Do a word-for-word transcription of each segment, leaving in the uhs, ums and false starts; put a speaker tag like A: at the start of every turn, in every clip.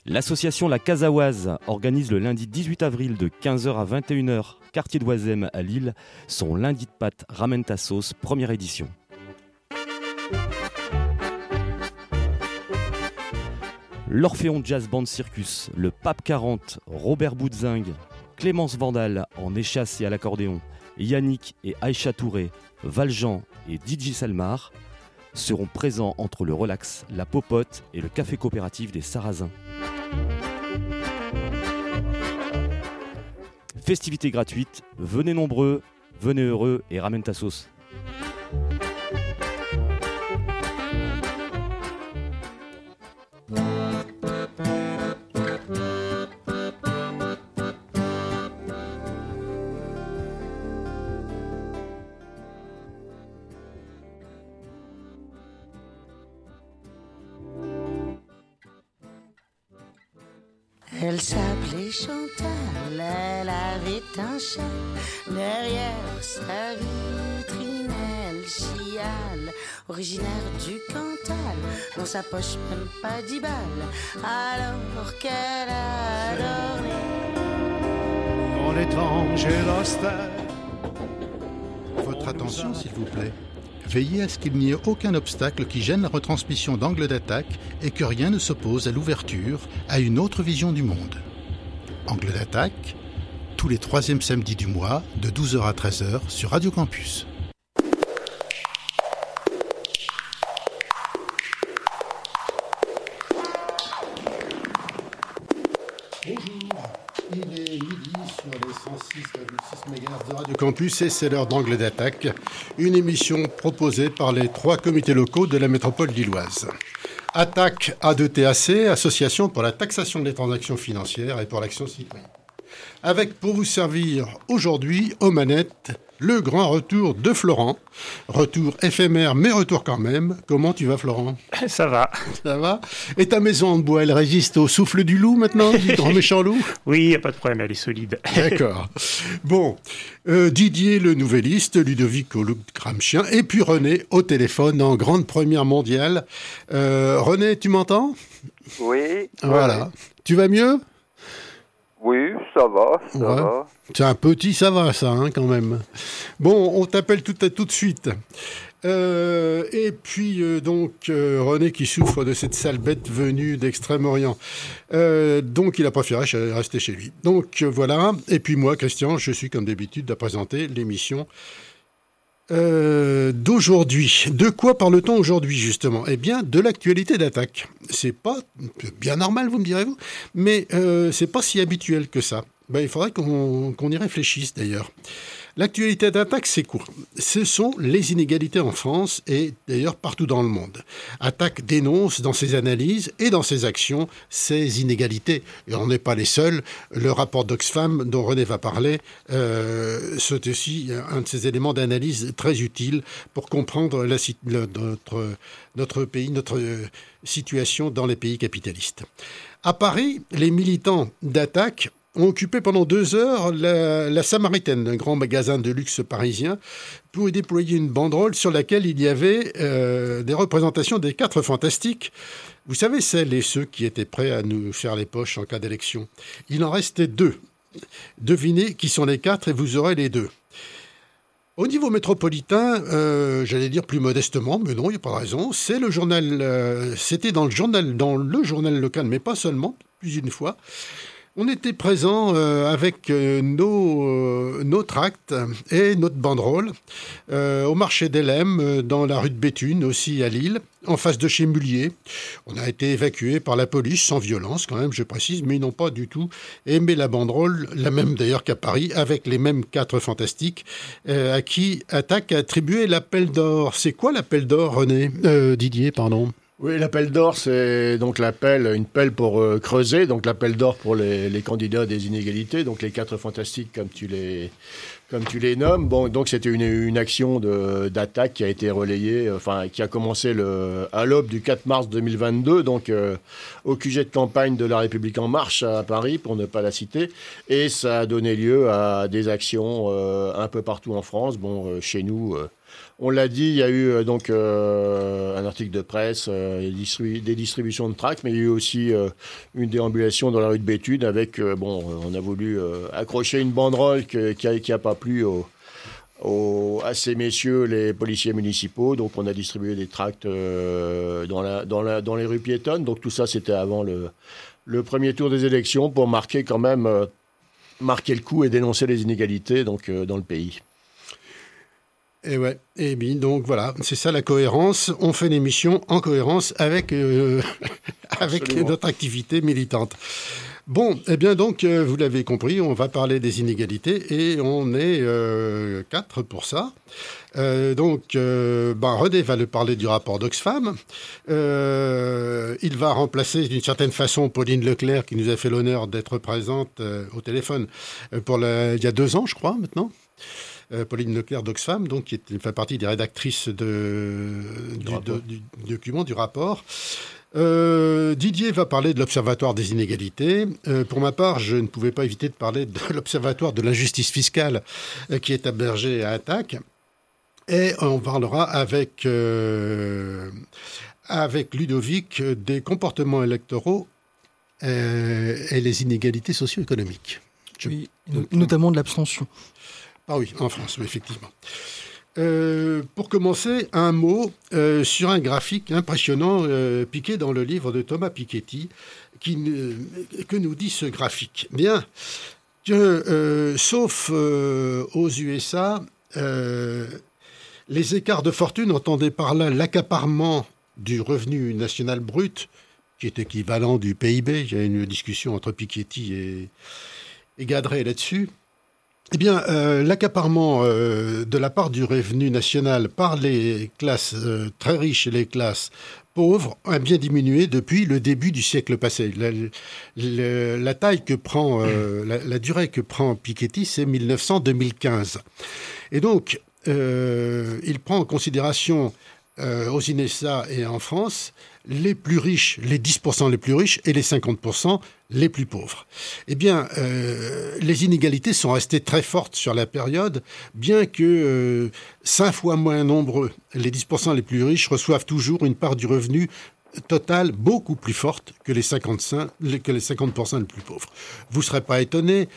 A: L'association La Casaoise organise le lundi dix-huit avril de quinze heures à vingt et une heures, quartier d'Oisem à Lille, son lundi de pâtes Ramène ta sauce, première édition. L'Orphéon Jazz Band Circus, le Pape quarante, Robert Boudzingue, Clémence Vandal en échasse et à l'accordéon, Yannick et Aïcha Touré, Valjean et D J Salmar seront présents entre le Relax, la Popote et le Café Coopératif des Sarrasins. Festivités gratuites, venez nombreux, venez heureux et ramène ta sauce.
B: Elle s'appelait Chantal, elle avait un chat derrière sa vitrine, elle chiale, originaire du Cantal, dans sa poche même pas dix balles, alors qu'elle a dormi.
C: Dans l'étrange et l'austère.
D: Votre attention s'il vous plaît. Veillez à ce qu'il n'y ait aucun obstacle qui gêne la retransmission d'angle d'attaque et que rien ne s'oppose à l'ouverture à une autre vision du monde. Angle d'attaque, tous les troisièmes samedis du mois, de douze heures à treize heures sur Radio Campus. Bonjour, il est midi sur les cent six virgule six mégahertz de Radio Campus et c'est l'heure d'Angle d'attaque, une émission proposée par les trois comités locaux de la métropole lilloise. Attaque A deux T A C, Association pour la taxation des transactions financières et pour l'action citoyenne. Avec pour vous servir aujourd'hui aux manettes le grand retour de Florent. Retour éphémère, mais retour quand même. Comment tu vas, Florent ?
E: Ça va.
D: Ça va ? Et ta maison en bois, elle résiste au souffle du loup maintenant, du grand méchant loup ?
E: Oui, il n'y a pas de problème, elle est solide.
D: D'accord. Bon, euh, Didier le nouvelliste, Ludovic au look gramscien, et puis René au téléphone en grande première mondiale. Euh, René, tu m'entends ?
F: Oui.
D: Voilà.
F: Oui.
D: Tu vas mieux ?
F: Oui, ça va, ça
D: ouais.
F: va.
D: C'est un petit, ça va, ça, hein, quand même. Bon, on t'appelle tout, tout de suite. Euh, et puis, euh, donc, euh, René qui souffre de cette sale bête venue d'Extrême-Orient. Euh, donc, il a préféré rester chez lui. Donc, euh, voilà. Et puis, moi, Christian, je suis, comme d'habitude, à présenter l'émission Euh, d'aujourd'hui. De quoi parle-t-on aujourd'hui, justement ? Eh bien, de l'actualité d'Attaque. C'est pas bien normal, vous me direz-vous, mais euh, c'est pas si habituel que ça. Ben, il faudrait qu'on, qu'on y réfléchisse, d'ailleurs. L'actualité d'Attaque, c'est quoi ? Ce sont les inégalités en France et d'ailleurs partout dans le monde. Attaque dénonce dans ses analyses et dans ses actions ces inégalités. Et on n'est pas les seuls. Le rapport d'Oxfam dont René va parler, euh, c'est aussi un de ces éléments d'analyse très utiles pour comprendre la, le, notre, notre pays, notre situation dans les pays capitalistes. À Paris, les militants d'Attaque ont occupé pendant deux heures la, la Samaritaine, un grand magasin de luxe parisien, pour y déployer une banderole sur laquelle il y avait euh, des représentations des quatre fantastiques. Vous savez, celles et ceux qui étaient prêts à nous faire les poches en cas d'élection. Il en restait deux. Devinez qui sont les quatre et vous aurez les deux. Au niveau métropolitain, euh, j'allais dire plus modestement, mais non, il n'y a pas de raison, c'est le journal, euh, c'était dans le journal, dans le journal local, mais pas seulement, plus d'une fois. On était présents euh, avec euh, nos, euh, nos tracts et notre banderole euh, au marché d'Helem, euh, dans la rue de Béthune, aussi à Lille, en face de chez Mullier. On a été évacués par la police, sans violence quand même, je précise, mais ils n'ont pas du tout aimé la banderole, la même d'ailleurs qu'à Paris, avec les mêmes quatre fantastiques, euh, à qui Attaque a attribué l'appel d'or. C'est quoi l'appel d'or, René euh, Didier, pardon ?
G: Oui, l'appel d'or, c'est donc l'appel, une pelle pour euh, creuser, donc l'appel d'or pour les, les candidats des inégalités, donc les quatre fantastiques comme tu les, comme tu les nommes. Bon, donc c'était une, une action de, d'attaque qui a été relayée, enfin qui a commencé le, à l'aube du quatre mars deux mille vingt-deux, donc euh, au Q G de campagne de La République En Marche à Paris, pour ne pas la citer, et ça a donné lieu à des actions euh, un peu partout en France. Bon, euh, chez nous. Euh, On l'a dit, il y a eu euh, donc euh, un article de presse, euh, des, distribu- des distributions de tracts, mais il y a eu aussi euh, une déambulation dans la rue de Béthune avec, euh, bon, on a voulu euh, accrocher une banderole que, qui n'a qui a pas plu au, au, à ces messieurs, les policiers municipaux. Donc on a distribué des tracts euh, dans, la, dans, la, dans les rues piétonnes. Donc tout ça, c'était avant le, le premier tour des élections pour marquer quand même, euh, marquer le coup et dénoncer les inégalités donc, euh, dans le pays.
D: Et ouais, et bien donc voilà, c'est ça la cohérence. On fait l'émission en cohérence avec euh, avec notre activité militante. Bon, eh bien donc euh, vous l'avez compris, on va parler des inégalités et on est euh, quatre pour ça. Euh, donc, euh, ben René va nous parler du rapport d'Oxfam. Euh, il va remplacer d'une certaine façon Pauline Leclerc qui nous a fait l'honneur d'être présente euh, au téléphone euh, pour la, il y a deux ans, je crois maintenant. Euh, Pauline Leclerc d'Oxfam, donc, qui est, fait partie des rédactrices de, du, du, de, du document, du rapport. Euh, Didier va parler de l'Observatoire des inégalités. Euh, pour ma part, je ne pouvais pas éviter de parler de l'Observatoire de l'injustice fiscale euh, qui est hébergé à Attaque. Et on parlera avec, euh, avec Ludovic des comportements électoraux euh, et les inégalités socio-économiques. Je...
H: Oui, notamment de l'abstention.
D: Ah oui, en France, oui, effectivement. Euh, pour commencer, un mot euh, sur un graphique impressionnant euh, piqué dans le livre de Thomas Piketty. Qui, euh, que nous dit ce graphique ? Bien, que, euh, sauf euh, aux U S A, euh, les écarts de fortune, entendez par là l'accaparement du revenu national brut, qui est équivalent du P I B. Il y a une discussion entre Piketty et, et Gadret là-dessus. Eh bien, euh, l'accaparement euh, de la part du revenu national par les classes euh, très riches et les classes pauvres a bien diminué depuis le début du siècle passé. La, la, la taille que prend, euh, la, la durée que prend Piketty, c'est mille neuf cents à deux mille quinze. Et donc, euh, il prend en considération euh, aux I N E S A et en France les plus riches, les dix pour cent les plus riches et les cinquante pour cent les plus pauvres. Eh bien, euh, les inégalités sont restées très fortes sur la période, bien que euh, cinq fois moins nombreux, les dix pour cent les plus riches reçoivent toujours une part du revenu total beaucoup plus forte que les cinquante-cinq, que les cinquante pour cent les plus pauvres. Vous ne serez pas étonnés.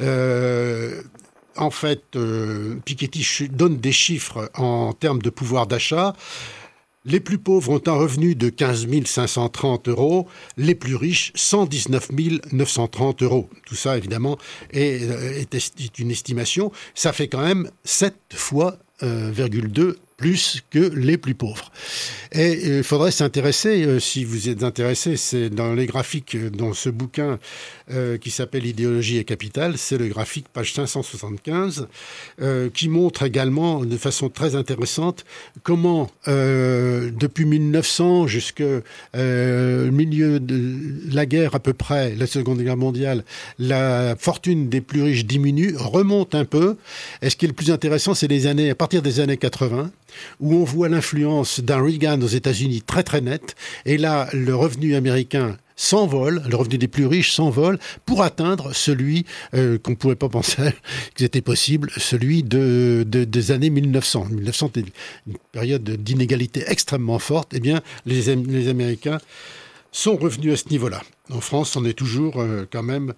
D: Euh, en fait, euh, Piketty donne des chiffres en termes de pouvoir d'achat. Les plus pauvres ont un revenu de quinze mille cinq cent trente euros, les plus riches cent dix-neuf mille neuf cent trente euros. Tout ça, évidemment, est, est, est une estimation. Ça fait quand même sept fois euh, virgule deux plus que les plus pauvres. Et il euh, faudrait s'intéresser, euh, si vous êtes intéressé, c'est dans les graphiques, euh, dans ce bouquin euh, qui s'appelle Idéologie et Capital, c'est le graphique page cinq cent soixante-quinze, euh, qui montre également de façon très intéressante comment, euh, depuis mille neuf cents jusqu'au euh, milieu de la guerre à peu près, la Seconde Guerre mondiale, la fortune des plus riches diminue, remonte un peu. Et ce qui est le plus intéressant, c'est les années, à partir des années quatre-vingts, où on voit l'influence d'un Reagan aux États-Unis très très nette. Et là, le revenu américain s'envole, le revenu des plus riches s'envole pour atteindre celui euh, qu'on ne pouvait pas penser que c'était possible, celui de, de, des années mille neuf cents. mille neuf cents était une période d'inégalité extrêmement forte. Eh bien, les, les Américains sont revenus à ce niveau-là. En France, on est toujours euh, quand même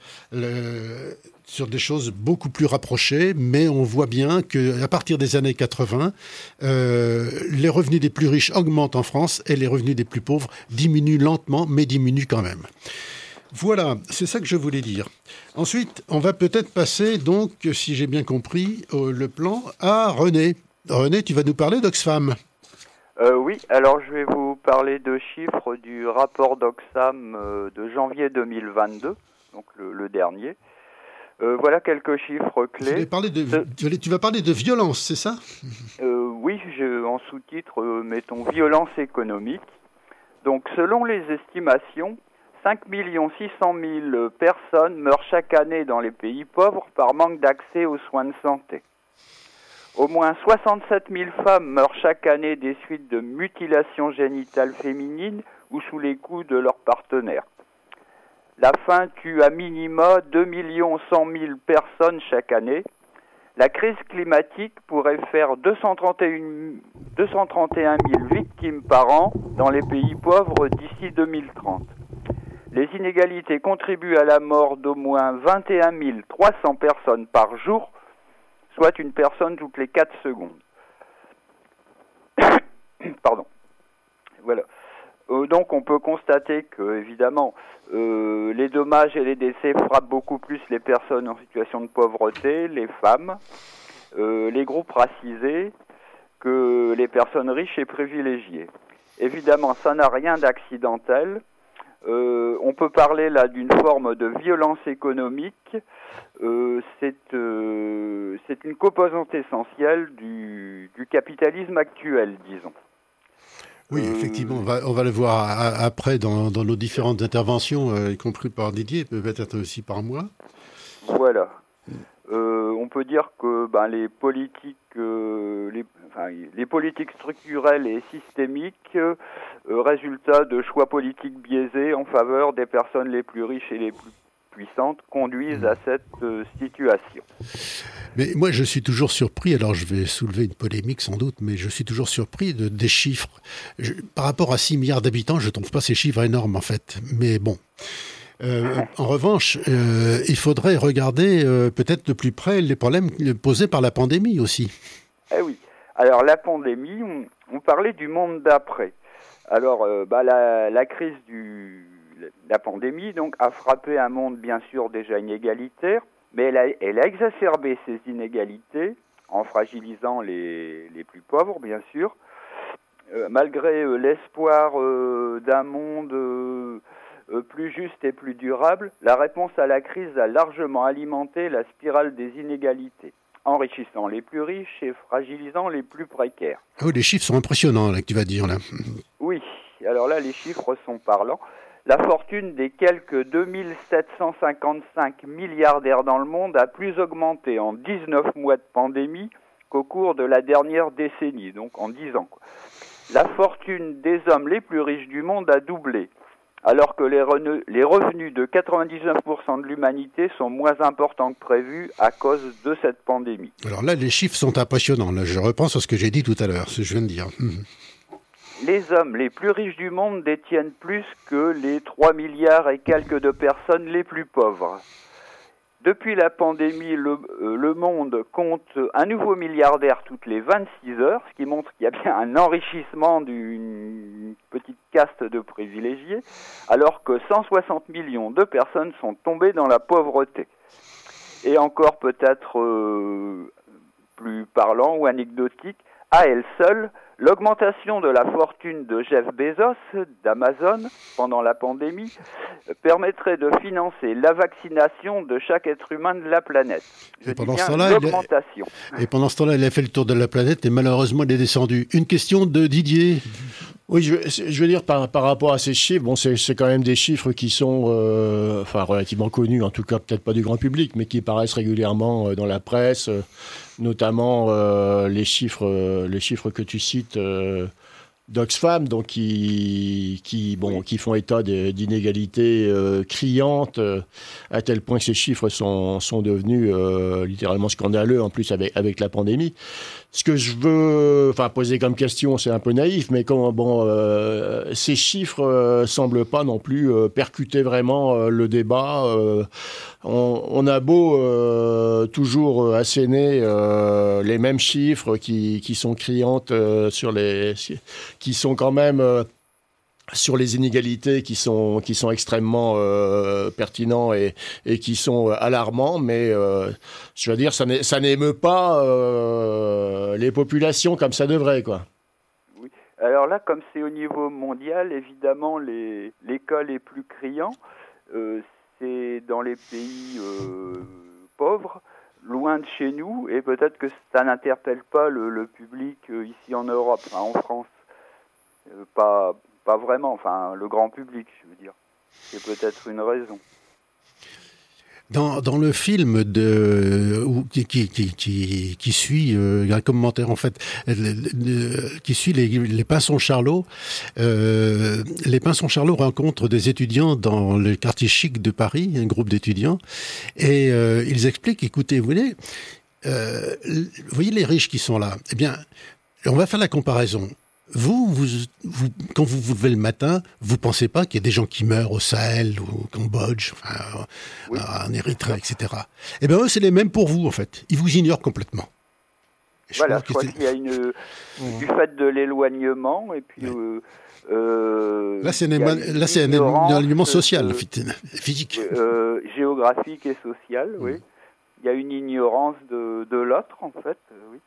D: le, sur des choses beaucoup plus rapprochées, mais on voit bien qu'à partir des années quatre-vingts, euh, les revenus des plus riches augmentent en France et les revenus des plus pauvres diminuent lentement, mais diminuent quand même. Voilà, c'est ça que je voulais dire. Ensuite, on va peut-être passer, donc, si j'ai bien compris, euh, le plan à René. René, tu vas nous parler d'Oxfam.
F: Euh, oui, alors je vais vous parler de chiffres du rapport d'Oxfam euh, de janvier deux mille vingt-deux, donc le, le dernier. Euh, voilà quelques chiffres clés.
D: Tu, de, tu vas parler de violence, c'est ça ?
F: euh, Oui, je, en sous-titre, euh, mettons violence économique. Donc, selon les estimations, cinq millions six cent mille personnes meurent chaque année dans les pays pauvres par manque d'accès aux soins de santé. Au moins soixante-sept mille femmes meurent chaque année des suites de mutilations génitales féminines ou sous les coups de leur partenaire. La faim tue à minima deux millions cent mille personnes chaque année. La crise climatique pourrait faire deux cent trente et un mille victimes par an dans les pays pauvres d'ici deux mille trente. Les inégalités contribuent à la mort d'au moins vingt et un mille trois cents personnes par jour, soit une personne toutes les quatre secondes. Pardon. Voilà. Euh, donc on peut constater que, évidemment, euh, les dommages et les décès frappent beaucoup plus les personnes en situation de pauvreté, les femmes, euh, les groupes racisés, que les personnes riches et privilégiées. Évidemment, ça n'a rien d'accidentel. Euh, on peut parler là d'une forme de violence économique. Euh, c'est, euh, c'est une composante essentielle du, du capitalisme actuel, disons.
D: Oui, effectivement, on va, on va le voir a, après dans, dans nos différentes interventions, euh, y compris par Didier, peut-être aussi par moi.
F: Voilà. Euh, on peut dire que ben, les politiques, euh, les, enfin, les politiques structurelles et systémiques, euh, résultat de choix politiques biaisés en faveur des personnes les plus riches et les plus puissantes, conduisent à cette euh, situation.
D: Mais moi, je suis toujours surpris, alors je vais soulever une polémique sans doute, mais je suis toujours surpris de, des chiffres. Je, par rapport à six milliards d'habitants, je ne trouve pas ces chiffres énormes en fait. Mais bon. Euh, en revanche, euh, il faudrait regarder euh, peut-être de plus près les problèmes posés par la pandémie aussi.
F: Eh oui. Alors la pandémie, on, on parlait du monde d'après. Alors euh, bah, la, la crise du la pandémie donc a frappé un monde bien sûr déjà inégalitaire, mais elle a, elle a exacerbé ces inégalités en fragilisant les, les plus pauvres bien sûr. Euh, malgré euh, l'espoir euh, d'un monde euh, euh, plus juste et plus durable, la réponse à la crise a largement alimenté la spirale des inégalités, enrichissant les plus riches et fragilisant les plus précaires.
D: Oh, les chiffres sont impressionnants là que tu vas dire là.
F: Oui, alors là les chiffres sont parlants. La fortune des quelques deux mille sept cent cinquante-cinq milliardaires dans le monde a plus augmenté en dix-neuf mois de pandémie qu'au cours de la dernière décennie, donc en dix ans, quoi. La fortune des hommes les plus riches du monde a doublé, alors que les, re- les revenus de quatre-vingt-dix-neuf pour cent de l'humanité sont moins importants que prévu à cause de cette pandémie.
D: Alors là, les chiffres sont impressionnants. Là, je repense à ce que j'ai dit tout à l'heure, ce que je viens de dire.
F: Les hommes les plus riches du monde détiennent plus que les trois milliards et quelques de personnes les plus pauvres. Depuis la pandémie, le, euh, le monde compte un nouveau milliardaire toutes les vingt-six heures, ce qui montre qu'il y a bien un enrichissement d'une petite caste de privilégiés, alors que cent soixante millions de personnes sont tombées dans la pauvreté. Et encore peut-être euh, plus parlant ou anecdotique, à elle seule, l'augmentation de la fortune de Jeff Bezos, d'Amazon, pendant la pandémie, permettrait de financer la vaccination de chaque être humain de la planète. Je
D: et, pendant
F: dis bien
D: ce temps-là,
F: l'augmentation.
D: Il a... et pendant ce temps-là, il a fait le tour de la planète et malheureusement, il est descendu. Une question de Didier.
G: Oui, je, je veux dire, par, par rapport à ces chiffres, bon, c'est, c'est quand même des chiffres qui sont euh, enfin, relativement connus, en tout cas peut-être pas du grand public, mais qui paraissent régulièrement euh, dans la presse, euh, notamment euh, les, chiffres, euh, les chiffres que tu cites euh, d'Oxfam, donc qui, qui, bon, qui font état de, d'inégalités euh, criantes, euh, à tel point que ces chiffres sont, sont devenus euh, littéralement scandaleux, en plus avec, avec la pandémie. Ce que je veux enfin, poser comme question, c'est un peu naïf, mais quand, bon, euh, ces chiffres ne euh, semblent pas non plus euh, percuter vraiment euh, le débat. Euh, on, on a beau euh, toujours asséner euh, les mêmes chiffres qui, qui sont criantes euh, sur les... qui sont quand même... Euh, sur les inégalités qui sont, qui sont extrêmement euh, pertinents et, et qui sont alarmants, mais euh, je veux dire, ça, n'est, ça n'émeut pas euh, les populations comme ça devrait, quoi.
F: Oui. Alors là, comme c'est au niveau mondial, évidemment, les, les cas les plus criants, euh, c'est dans les pays euh, pauvres, loin de chez nous, et peut-être que ça n'interpelle pas le, le public euh, ici en Europe, enfin, en France, euh, pas... Pas vraiment, enfin, le grand public, je veux dire. C'est peut-être une raison.
D: Dans, dans le film de, où, qui, qui, qui, qui, qui suit, euh, il y a un commentaire en fait, le, le, qui suit les, les Pinsons Charlot, euh, les Pinsons Charlot rencontrent des étudiants dans le quartier chic de Paris, un groupe d'étudiants, et euh, ils expliquent, écoutez, vous voyez, euh, vous voyez les riches qui sont là. Eh bien, on va faire la comparaison. Vous, vous, vous, quand vous vous levez le matin, vous pensez pas qu'il y a des gens qui meurent au Sahel, au Cambodge, enfin, oui. en Érythrée, et cetera. Eh bien, eux, c'est les mêmes pour vous, en fait. Ils vous ignorent complètement.
F: Je voilà, je crois qu'il y a une... Mmh. du fait de l'éloignement, et puis... Oui. Euh, euh,
D: là, c'est, un, là, c'est un éloignement social, euh, physique.
F: Euh, géographique et social, mmh. oui. Il y a une ignorance de, de l'autre, en fait, euh, oui.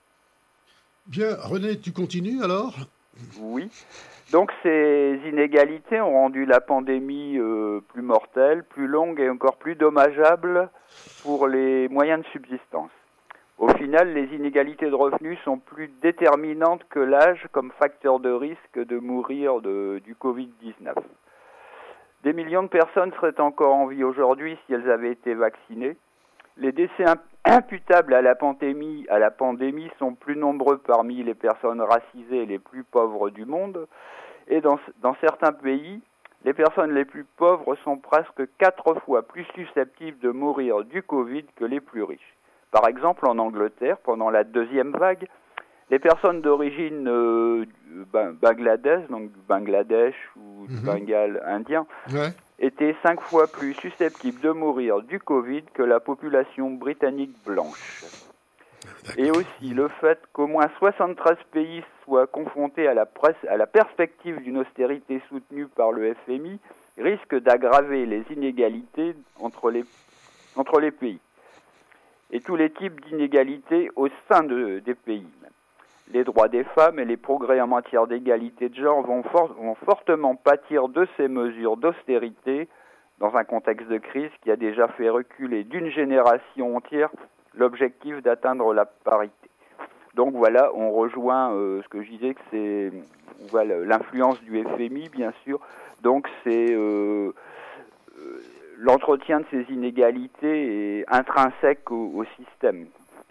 D: Bien, René, tu continues alors ?
F: Oui. Donc ces inégalités ont rendu la pandémie euh, plus mortelle, plus longue et encore plus dommageable pour les moyens de subsistance. Au final, les inégalités de revenus sont plus déterminantes que l'âge comme facteur de risque de mourir de, du covid dix-neuf. Des millions de personnes seraient encore en vie aujourd'hui si elles avaient été vaccinées. Les décès imputables à la pandémie, à la pandémie sont plus nombreux parmi les personnes racisées et les plus pauvres du monde. Et dans, dans certains pays, les personnes les plus pauvres sont presque quatre fois plus susceptibles de mourir du Covid que les plus riches. Par exemple, en Angleterre, pendant la deuxième vague, les personnes d'origine euh, bangladesh, donc du Bangladesh ou du mmh. Bengale indien, ouais. étaient cinq fois plus susceptibles de mourir du Covid que la population britannique blanche. D'accord. Et aussi le fait qu'au moins soixante-treize pays soient confrontés à la, presse, à la perspective d'une austérité soutenue par le F M I risque d'aggraver les inégalités entre les, entre les pays. Et tous les types d'inégalités au sein de, des pays. Les droits des femmes et les progrès en matière d'égalité de genre vont, for- vont fortement pâtir de ces mesures d'austérité dans un contexte de crise qui a déjà fait reculer d'une génération entière l'objectif d'atteindre la parité. Donc voilà, on rejoint euh, ce que je disais, que c'est voilà, l'influence du F M I, bien sûr. Donc c'est euh, euh, l'entretien de ces inégalités est intrinsèque au, au système.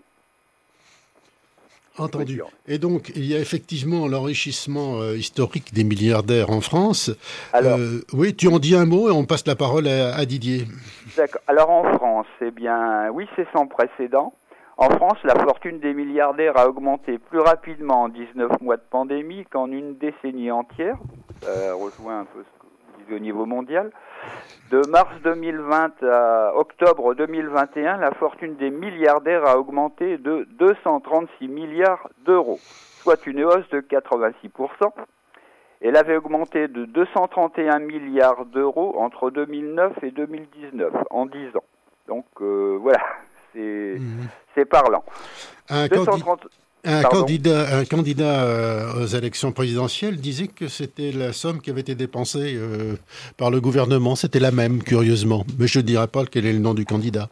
D: Entendu. Et donc, il y a effectivement l'enrichissement euh, historique des milliardaires en France. Alors, euh, oui, tu en dis un mot et on passe la parole à, à Didier.
F: D'accord. Alors en France, eh bien, oui, c'est sans précédent. En France, la fortune des milliardaires a augmenté plus rapidement en dix-neuf mois de pandémie qu'en une décennie entière. Ça rejoint un peu ce qu'on disait au niveau mondial. De mars deux mille vingt à octobre deux mille vingt et un, la fortune des milliardaires a augmenté de deux cent trente-six milliards d'euros, soit une hausse de quatre-vingt-six pour cent. Elle avait augmenté de deux cent trente et un milliards d'euros entre deux mille neuf et deux mille dix-neuf, en dix ans. Donc euh, voilà, c'est, mmh. c'est parlant.
D: Un deux cent trente... Un candidat, un candidat euh, aux élections présidentielles disait que c'était la somme qui avait été dépensée euh, par le gouvernement. C'était la même, curieusement. Mais je ne dirai pas quel est le nom du candidat.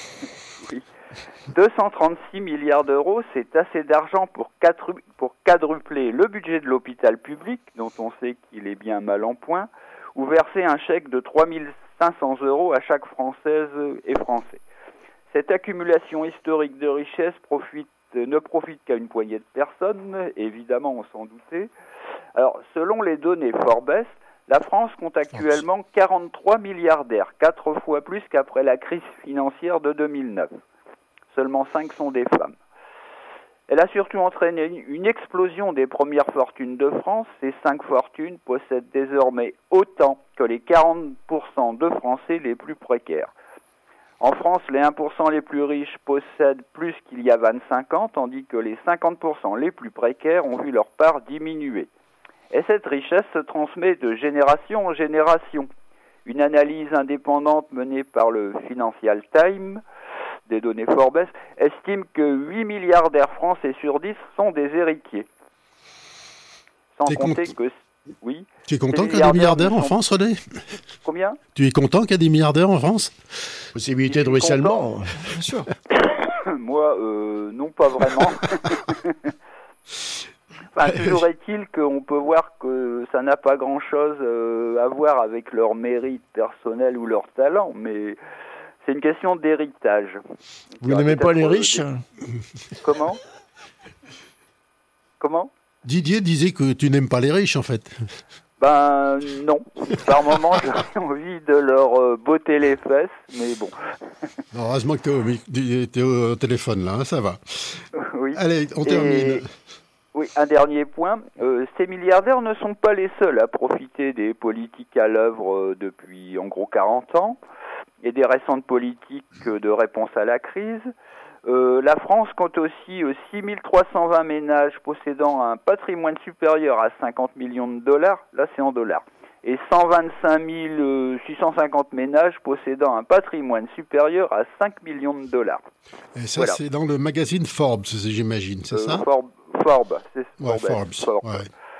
F: Oui. deux cent trente-six milliards d'euros, c'est assez d'argent pour, quadru- pour quadrupler le budget de l'hôpital public, dont on sait qu'il est bien mal en point, ou verser un chèque de trois mille cinq cents euros à chaque Française et Français. Cette accumulation historique de richesses profite ne profite qu'à une poignée de personnes, évidemment, on s'en doutait. Alors, selon les données Forbes, la France compte actuellement quarante-trois milliardaires, quatre fois plus qu'après la crise financière de deux mille neuf. Seulement cinq sont des femmes. Elle a surtout entraîné une explosion des premières fortunes de France. Ces cinq fortunes possèdent désormais autant que les quarante pour cent de Français les plus précaires. En France, les un pour cent les plus riches possèdent plus qu'il y a vingt-cinq ans, tandis que les cinquante pour cent les plus précaires ont vu leur part diminuer. Et cette richesse se transmet de génération en génération. Une analyse indépendante menée par le Financial Times, des données Forbes, estime que huit milliardaires français sur dix sont des héritiers. Sans
D: T'es
F: compter
D: cont...
F: que... Oui.
D: Tu es content qu'il y ait des milliardaires en France, René ?
F: Combien ?
D: Tu es content qu'il y ait des milliardaires en France ?
G: Possibilité de ruissellement.
H: Bien sûr.
F: Moi, euh, non, pas vraiment. Enfin, toujours est-il qu'on peut voir que ça n'a pas grand-chose euh, à voir avec leur mérite personnel ou leur talent, mais c'est une question d'héritage.
G: Vous n'aimez pas les riches ?
F: Des... Comment ? Comment ?
D: Didier disait que tu n'aimes pas les riches, en fait.
F: Ben non, par moment j'ai envie de leur euh, botter les fesses, mais bon.
D: Heureusement que t'es au, mi- t'es au téléphone là, hein, ça va.
F: Oui.
D: Allez, on
F: Et-
D: termine.
F: Oui, un dernier point. Euh, ces milliardaires ne sont pas les seuls à profiter des politiques à l'œuvre euh, depuis en gros quarante ans et des récentes politiques euh, de réponse à la crise. Euh, la France compte aussi euh, six mille trois cent vingt ménages possédant un patrimoine supérieur à cinquante millions de dollars, là c'est en dollars, et cent vingt-cinq mille six cent cinquante ménages possédant un patrimoine supérieur à cinq millions de dollars.
D: Et ça,
F: voilà.
D: c'est dans le magazine Forbes, j'imagine, c'est
F: Euh,
D: ça
F: Forbes, Forbes, c'est
D: Ouais,
F: Forbes.
D: Forbes. Ouais.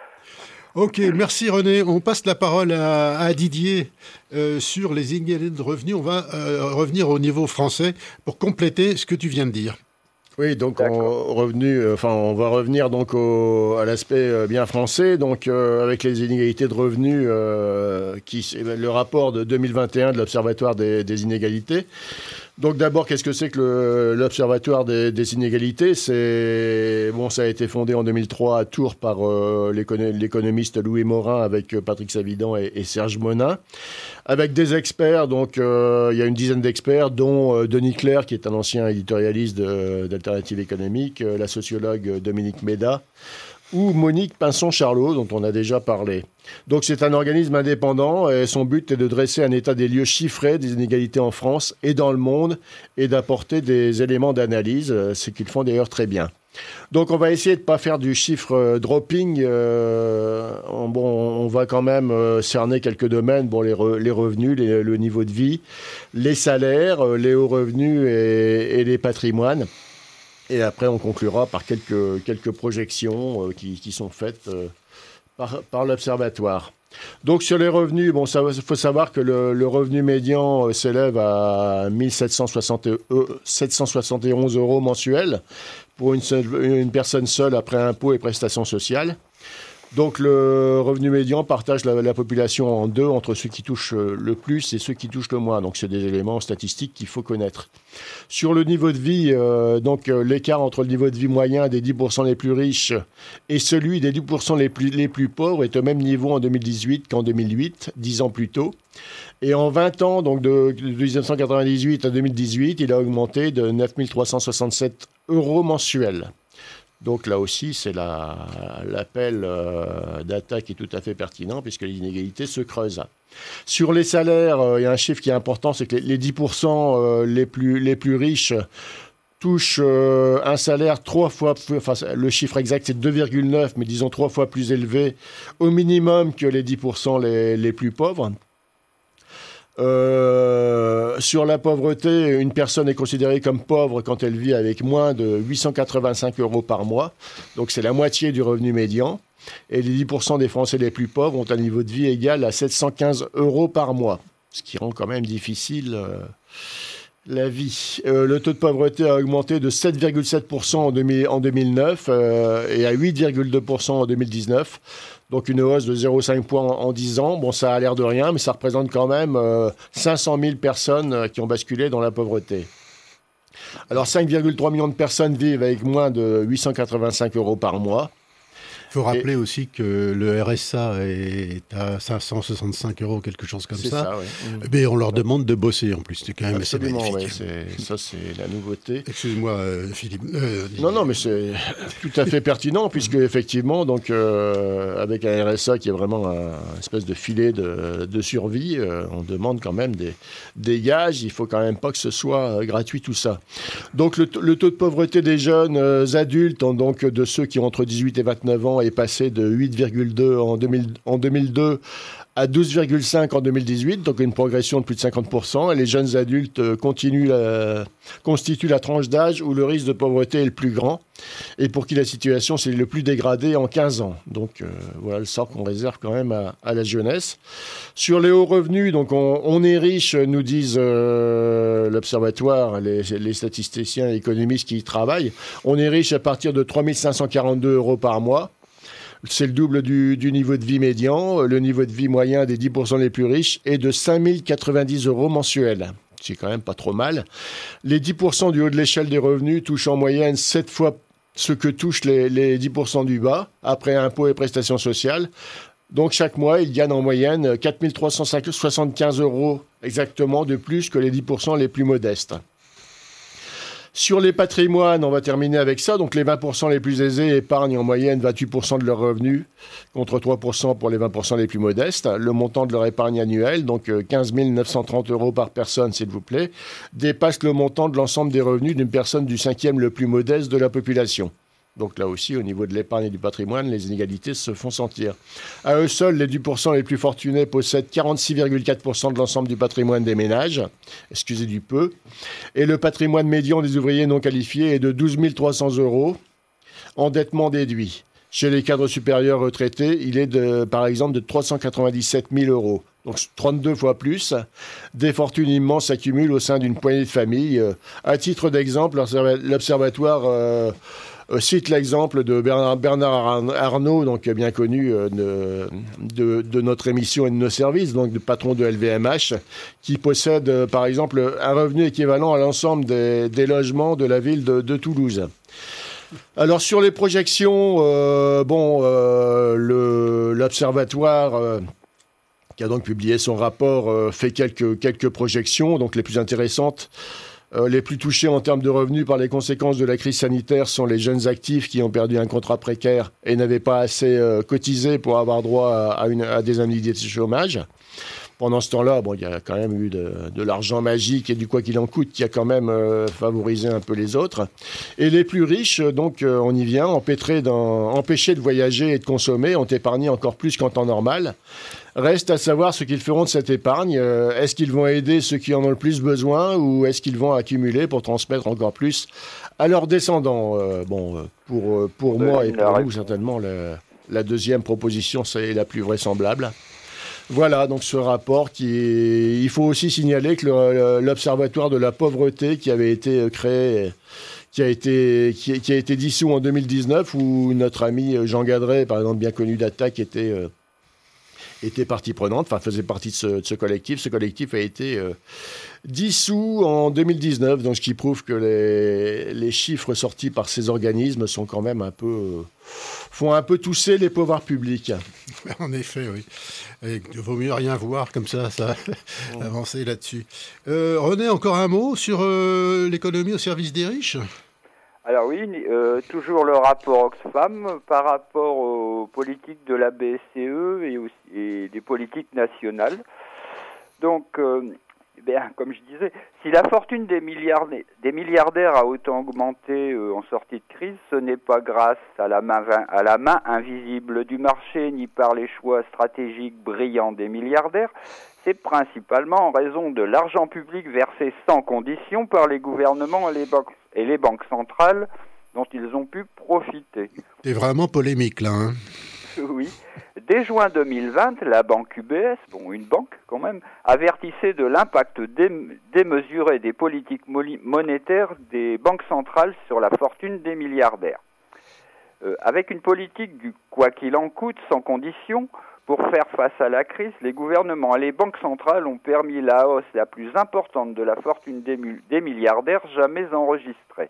D: Ok, merci René. On passe la parole à, à Didier euh, sur les inégalités de revenus. On va euh, revenir au niveau français pour compléter ce que tu viens de dire.
G: Oui, donc on, revenu, euh, enfin, on va revenir donc au, à l'aspect euh, bien français, donc euh, avec les inégalités de revenus, euh, qui c'est le rapport de deux mille vingt et un de l'Observatoire des, des inégalités. Donc d'abord, qu'est-ce que c'est que le- l'Observatoire des, des inégalités? C'est bon, ça a été fondé en deux mille trois à Tours par euh, l'écono- l'économiste Louis Morin avec euh, Patrick Savidan et, et Serge Monin, avec des experts. Donc euh, il y a une dizaine d'experts, dont euh, Denis Clerc, qui est un ancien éditorialiste de- d'Alternative économique, euh, la sociologue Dominique Méda, ou Monique Pinson-Charlot, dont on a déjà parlé. Donc c'est un organisme indépendant et son but est de dresser un état des lieux chiffré des inégalités en France et dans le monde et d'apporter des éléments d'analyse, ce qu'ils font d'ailleurs très bien. Donc on va essayer de ne pas faire du chiffre euh, dropping. Euh, on, bon, on va quand même euh, cerner quelques domaines, bon, les, re- les revenus, les- le niveau de vie, les salaires, euh, les hauts revenus et, et les patrimoines. Et après, on conclura par quelques, quelques projections euh, qui, qui sont faites euh, par, par l'Observatoire. Donc, sur les revenus, bon, ça, il faut savoir que le, le revenu médian euh, s'élève à mille sept cent soixante et onze euros mensuels pour une, seule, une personne seule après impôts et prestations sociales. Donc, le revenu médian partage la, la population en deux, entre ceux qui touchent le plus et ceux qui touchent le moins. Donc, c'est des éléments statistiques qu'il faut connaître. Sur le niveau de vie, euh, donc euh, l'écart entre le niveau de vie moyen des dix pour cent les plus riches et celui des dix pour cent les plus, les plus pauvres est au même niveau en deux mille dix-huit qu'en deux mille huit, dix ans plus tôt. Et en vingt ans, donc de, de dix-neuf cent quatre-vingt-dix-huit à deux mille dix-huit, il a augmenté de neuf mille trois cent soixante-sept euros mensuels. Donc là aussi, c'est la, l'appel euh, d'attaque qui est tout à fait pertinent puisque les inégalités se creusent. Sur les salaires, euh, il y a un chiffre qui est important, c'est que les, les dix pour cent euh, les, plus, les plus riches touchent euh, un salaire trois fois plus, enfin le chiffre exact c'est deux virgule neuf, mais disons trois fois plus élevé au minimum que les dix pour cent les, les plus pauvres. Euh, sur la pauvreté, une personne est considérée comme pauvre quand elle vit avec moins de huit cent quatre-vingt-cinq euros par mois. Donc c'est la moitié du revenu médian. Et les dix pour cent des Français les plus pauvres ont un niveau de vie égal à sept cent quinze euros par mois. Ce qui rend quand même difficile euh, la vie. Euh, le taux de pauvreté a augmenté de sept virgule sept pour cent en, deux mille, en deux mille neuf euh, et à huit virgule deux pour cent en deux mille dix-neuf. Donc une hausse de zéro virgule cinq points en, en dix ans. Bon, ça a l'air de rien, mais ça représente quand même euh, cinq cent mille personnes euh, qui ont basculé dans la pauvreté. Alors cinq virgule trois millions de personnes vivent avec moins de huit cent quatre-vingt-cinq euros par mois.
D: Il faut rappeler et... aussi que le R S A est à cinq cent soixante-cinq euros, quelque chose comme
G: c'est
D: ça.
G: ça oui.
D: Mais on leur demande de bosser en plus. C'est quand même
G: Absolument,
D: assez magnifique.
G: Ouais, c'est, ça, c'est la nouveauté.
D: Excuse-moi, euh, Philippe. Euh,
G: non, non, mais c'est tout à fait pertinent, puisque effectivement, donc, euh, avec un R S A qui est vraiment un, un espèce de filet de, de survie, euh, on demande quand même des, des gages. Il faut quand même pas que ce soit gratuit, tout ça. Donc, le, le taux de pauvreté des jeunes euh, adultes, donc de ceux qui ont entre dix-huit et vingt-neuf ans, est passé de huit virgule deux en, deux mille, en deux mille deux à douze virgule cinq en deux mille dix-huit, donc une progression de plus de cinquante pour cent. Et les jeunes adultes continuent la, constituent la tranche d'âge où le risque de pauvreté est le plus grand et pour qui la situation s'est le plus dégradée en quinze ans. Donc euh, voilà le sort qu'on réserve quand même à, à la jeunesse. Sur les hauts revenus, donc on, on est riche, nous disent euh, l'Observatoire, les, les statisticiens et économistes qui y travaillent, on est riche à partir de trois mille cinq cent quarante-deux euros par mois. C'est le double du, du niveau de vie médian. Le niveau de vie moyen des dix pour cent les plus riches est de cinq mille quatre-vingt-dix euros mensuels. C'est quand même pas trop mal. Les dix pour cent du haut de l'échelle des revenus touchent en moyenne sept fois ce que touchent les, les dix pour cent du bas, après impôts et prestations sociales. Donc chaque mois, ils gagnent en moyenne quatre mille trois cent soixante-quinze euros exactement de plus que les dix pour cent les plus modestes. Sur les patrimoines, on va terminer avec ça. Donc les vingt pour cent les plus aisés épargnent en moyenne vingt-huit pour cent de leurs revenus, contre trois pour cent pour les vingt pour cent les plus modestes. Le montant de leur épargne annuelle, donc quinze mille neuf cent trente euros par personne, s'il vous plaît, dépasse le montant de l'ensemble des revenus d'une personne du cinquième le plus modeste de la population. Donc là aussi, au niveau de l'épargne et du patrimoine, les inégalités se font sentir. À eux seuls, les dix pour cent les plus fortunés possèdent quarante-six virgule quatre pour cent de l'ensemble du patrimoine des ménages, excusez du peu, et le patrimoine médian des ouvriers non qualifiés est de douze mille trois cents euros, endettement déduit. Chez les cadres supérieurs retraités, il est de, par exemple de trois cent quatre-vingt-dix-sept mille euros. Donc trente-deux fois plus. Des fortunes immenses s'accumulent au sein d'une poignée de familles. À titre d'exemple, l'Observatoire euh, cite l'exemple de Bernard, Bernard Arnault, donc bien connu euh, de, de, de notre émission et de nos services, donc de patron de L V M H, qui possède euh, par exemple un revenu équivalent à l'ensemble des, des logements de la ville de, de Toulouse. Alors sur les projections, euh, bon, euh, le, l'Observatoire euh, qui a donc publié son rapport euh, fait quelques, quelques projections, donc les plus intéressantes. Euh, les plus touchés en termes de revenus par les conséquences de la crise sanitaire sont les jeunes actifs qui ont perdu un contrat précaire et n'avaient pas assez euh, cotisé pour avoir droit à, à, une, à des indemnités de chômage. Pendant ce temps-là, bon, il y a quand même eu de, de l'argent magique et du quoi qu'il en coûte qui a quand même euh, favorisé un peu les autres. Et les plus riches, donc euh, on y vient, empêtrés dans, empêchés de voyager et de consommer, ont épargné encore plus qu'en temps normal. Reste à savoir ce qu'ils feront de cette épargne. Euh, est-ce qu'ils vont aider ceux qui en ont le plus besoin ou est-ce qu'ils vont accumuler pour transmettre encore plus à leurs descendants? euh, Bon, pour, pour moi et pour vous, certainement, le, la deuxième proposition, c'est la plus vraisemblable. Voilà, donc ce rapport qui est... Il faut aussi signaler que le, l'Observatoire de la pauvreté qui avait été créé, qui a été, qui, qui a été dissous en deux mille dix-neuf, où notre ami Jean Gadret, par exemple, bien connu d'Attaque, était, euh, était partie prenante, enfin faisait partie de ce, de ce collectif. Ce collectif a été euh, dissous en deux mille dix-neuf, donc ce qui prouve que les, les chiffres sortis par ces organismes sont quand même un peu... Euh, font un peu tousser les pouvoirs publics.
D: En effet, oui. Il vaut mieux rien voir, comme ça, ça oh. avancer là-dessus. Euh, René, encore un mot sur euh, l'économie au service des riches ?
F: Alors oui, euh, toujours le rapport Oxfam par rapport aux politiques de la B C E et, aussi, et des politiques nationales. Donc, euh, bien, comme je disais, si la fortune des, milliardaires, des milliardaires a autant augmenté euh, en sortie de crise, ce n'est pas grâce à la, main, à la main invisible du marché ni par les choix stratégiques brillants des milliardaires. C'est principalement en raison de l'argent public versé sans condition par les gouvernements et les banques, et les banques centrales dont ils ont pu profiter.
D: C'est vraiment polémique là, hein ?
F: Oui. Dès juin deux mille vingt, la banque U B S, bon une banque quand même, avertissait de l'impact dé- démesuré des politiques mo- monétaires des banques centrales sur la fortune des milliardaires. Euh, avec une politique du quoi qu'il en coûte sans condition, pour faire face à la crise, les gouvernements et les banques centrales ont permis la hausse la plus importante de la fortune des, mu- des milliardaires jamais enregistrée.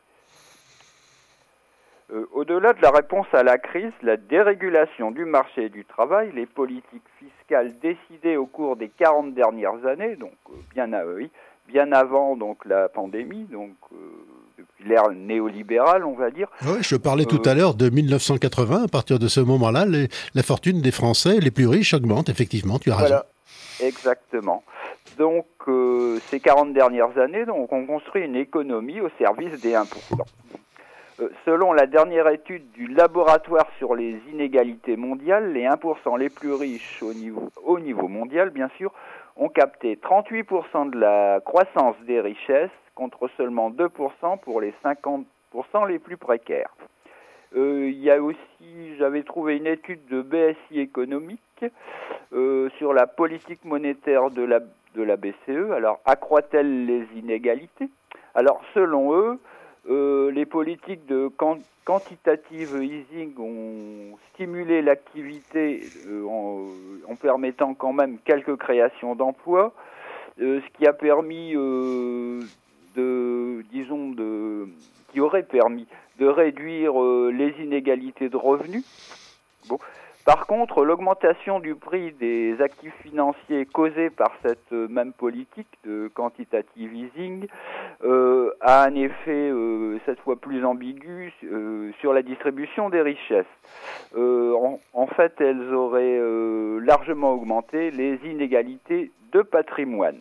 F: Euh, au-delà de la réponse à la crise, la dérégulation du marché du travail, les politiques fiscales décidées au cours des quarante dernières années, donc euh, bien, à, oui, bien avant donc la pandémie, donc euh, depuis l'ère néolibérale, on va dire.
D: Oui, je parlais euh, tout à l'heure de mille neuf cent quatre-vingts. À partir de ce moment-là, les, la fortune des Français les plus riches augmente. Effectivement, tu as raison.
F: Voilà, exactement. Donc, euh, ces quarante dernières années, donc, on construit une économie au service des un pour cent. Euh, selon la dernière étude du laboratoire sur les inégalités mondiales, les un pour cent les plus riches au niveau, au niveau mondial, bien sûr, ont capté trente-huit pour cent de la croissance des richesses contre seulement deux pour cent pour les cinquante pour cent les plus précaires. Euh, il y a aussi, j'avais trouvé une étude de B S I économique euh, sur la politique monétaire de la, de la B C E. Alors, accroît-elle les inégalités ? Alors, selon eux, Euh, les politiques de quant- quantitative easing ont stimulé l'activité euh, en, en permettant quand même quelques créations d'emplois, euh, ce qui a permis euh, de, disons, de, qui aurait permis de réduire euh, les inégalités de revenus. Bon. Par contre, l'augmentation du prix des actifs financiers causée par cette même politique de quantitative easing euh, a un effet euh, cette fois plus ambigu euh, sur la distribution des richesses. Euh, en, en fait, elles auraient euh, largement augmenté les inégalités de patrimoine.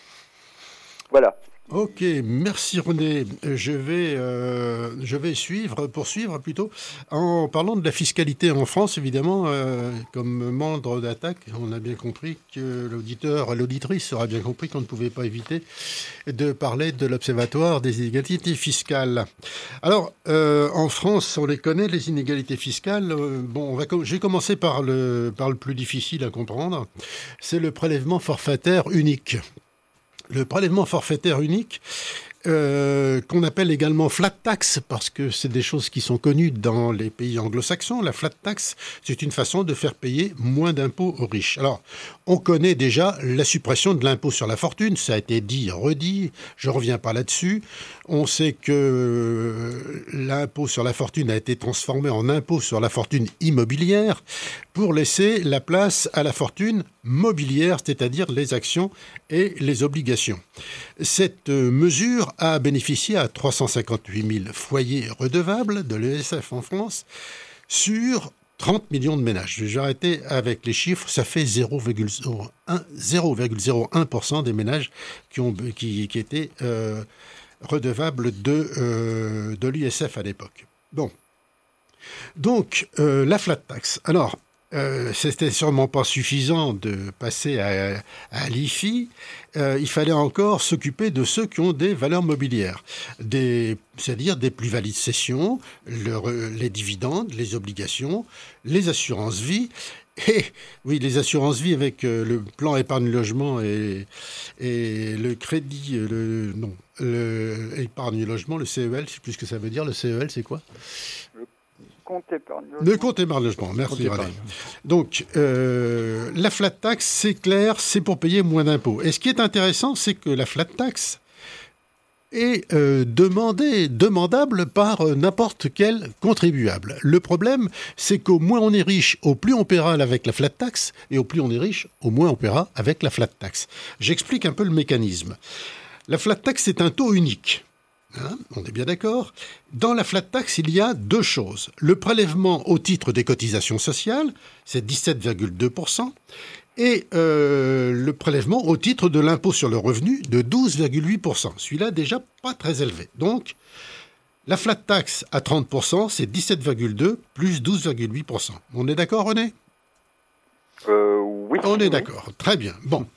F: Voilà.
D: Ok, merci René. Je vais, euh, je vais suivre, poursuivre plutôt, en parlant de la fiscalité en France, évidemment, euh, comme membre d'Attaque, on a bien compris que l'auditeur, l'auditrice aura bien compris qu'on ne pouvait pas éviter de parler de l'Observatoire des inégalités fiscales. Alors, euh, en France, on les connaît, les inégalités fiscales. Euh, bon, on va, je vais commencer par le, par le plus difficile à comprendre. C'est le prélèvement forfaitaire unique. Le prélèvement forfaitaire unique, euh, qu'on appelle également flat tax, parce que c'est des choses qui sont connues dans les pays anglo-saxons. La flat tax, c'est une façon de faire payer moins d'impôts aux riches. Alors, on connaît déjà la suppression de l'impôt sur la fortune, ça a été dit, redit, je ne reviens pas là-dessus. On sait que l'impôt sur la fortune a été transformé en impôt sur la fortune immobilière pour laisser la place à la fortune mobilière, c'est-à-dire les actions et les obligations. Cette mesure a bénéficié à trois cent cinquante-huit mille foyers redevables de l'E S F en France sur trente millions de ménages. Je vais arrêter avec les chiffres, ça fait zéro virgule zéro un pour cent des ménages qui, ont, qui, qui étaient euh, redevables de, euh, de l'I S F à l'époque. Bon. Donc, euh, la flat tax. Alors, Euh, c'était sûrement pas suffisant de passer à, à l'I F I. Euh, il fallait encore s'occuper de ceux qui ont des valeurs mobilières, des, c'est-à-dire des plus-values de cession, le, les dividendes, les obligations, les assurances-vie. Et oui, les assurances-vie avec euh, le plan épargne-logement et, et le crédit, le, non, le épargne-logement, le C E L, je sais plus ce que ça veut dire. Le C E L, c'est quoi ?
F: Compte épargne-logement.
D: Le compte épargne-logement, merci. Donc, euh, la flat tax, c'est clair, c'est pour payer moins d'impôts. Et ce qui est intéressant, c'est que la flat tax est euh, demandée, demandable par euh, n'importe quel contribuable. Le problème, c'est qu'au moins on est riche, au plus on paiera avec la flat tax, et au plus on est riche, au moins on paiera avec la flat tax. J'explique un peu le mécanisme. La flat tax, c'est un taux unique. Hein, on est bien d'accord. Dans la flat tax, il y a deux choses. Le prélèvement au titre des cotisations sociales, c'est dix-sept virgule deux pour cent, et euh, le prélèvement au titre de l'impôt sur le revenu de douze virgule huit pour cent. Celui-là, déjà pas très élevé. Donc, la flat tax à trente pour cent, c'est dix-sept virgule deux plus douze virgule huit pour cent. On est d'accord, René ?
F: euh, Oui.
D: On est
F: oui.
D: d'accord. Très bien. Bon.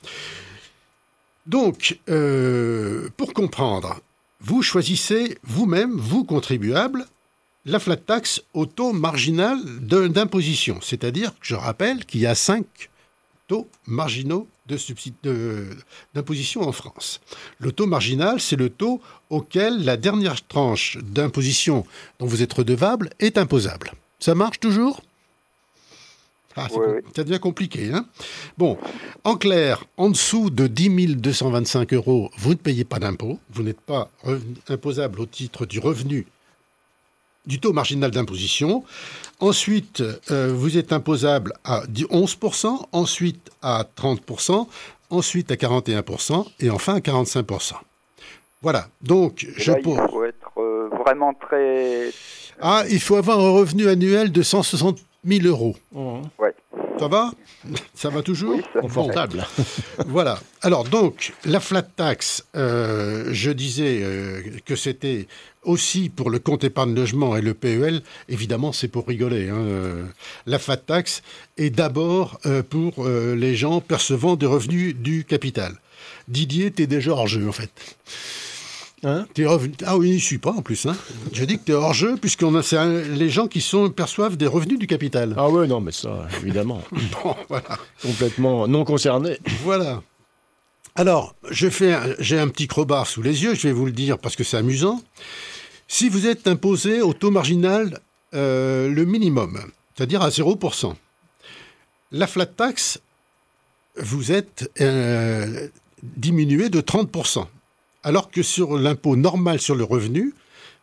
D: Donc, euh, pour comprendre... Vous choisissez vous-même, vous contribuables, la flat tax au taux marginal de, d'imposition. C'est-à-dire, je rappelle qu'il y a cinq taux marginaux de subside, de, d'imposition en France. Le taux marginal, c'est le taux auquel la dernière tranche d'imposition dont vous êtes redevable est imposable. Ça marche toujours ? Ah,
F: oui, oui.
D: Ça devient compliqué, hein ? Bon, en clair, en dessous de dix mille deux cent vingt-cinq euros, vous ne payez pas d'impôt. Vous n'êtes pas imposable au titre du revenu du taux marginal d'imposition. Ensuite, euh, vous êtes imposable à onze pour cent, ensuite à trente pour cent, ensuite à quarante et un pour cent et enfin à quarante-cinq pour cent. Voilà, donc
F: et
D: je
F: là,
D: pose...
F: Il faut être euh, vraiment très...
D: Ah, il faut avoir un revenu annuel de cent soixante mille euros.
F: Mmh. Ouais.
D: Ça va ? Ça va toujours ?
F: Oui, ça
G: Confortable.
D: Bon. Voilà. Alors, donc, la flat tax, euh, je disais euh, que c'était aussi pour le compte épargne logement et le P E L. Évidemment, c'est pour rigoler. Hein. La flat tax est d'abord euh, pour euh, les gens percevant des revenus du capital. Didier, t'es déjà hors jeu, en fait. Hein, t'es revenu... Ah oui, je ne suis pas en plus. Hein. Je dis que tu es hors jeu, puisqu'on a c'est un... les gens qui sont... perçoivent des revenus du capital.
G: Ah ouais, non, mais ça, évidemment.
D: Bon, voilà.
G: Complètement non concerné.
D: Voilà. Alors, je fais un... j'ai un petit crowbar sous les yeux, je vais vous le dire parce que c'est amusant. Si vous êtes imposé au taux marginal euh, le minimum, c'est-à-dire à zéro pour cent, la flat tax, vous êtes euh, diminué de trente pour cent. Alors que sur l'impôt normal sur le revenu,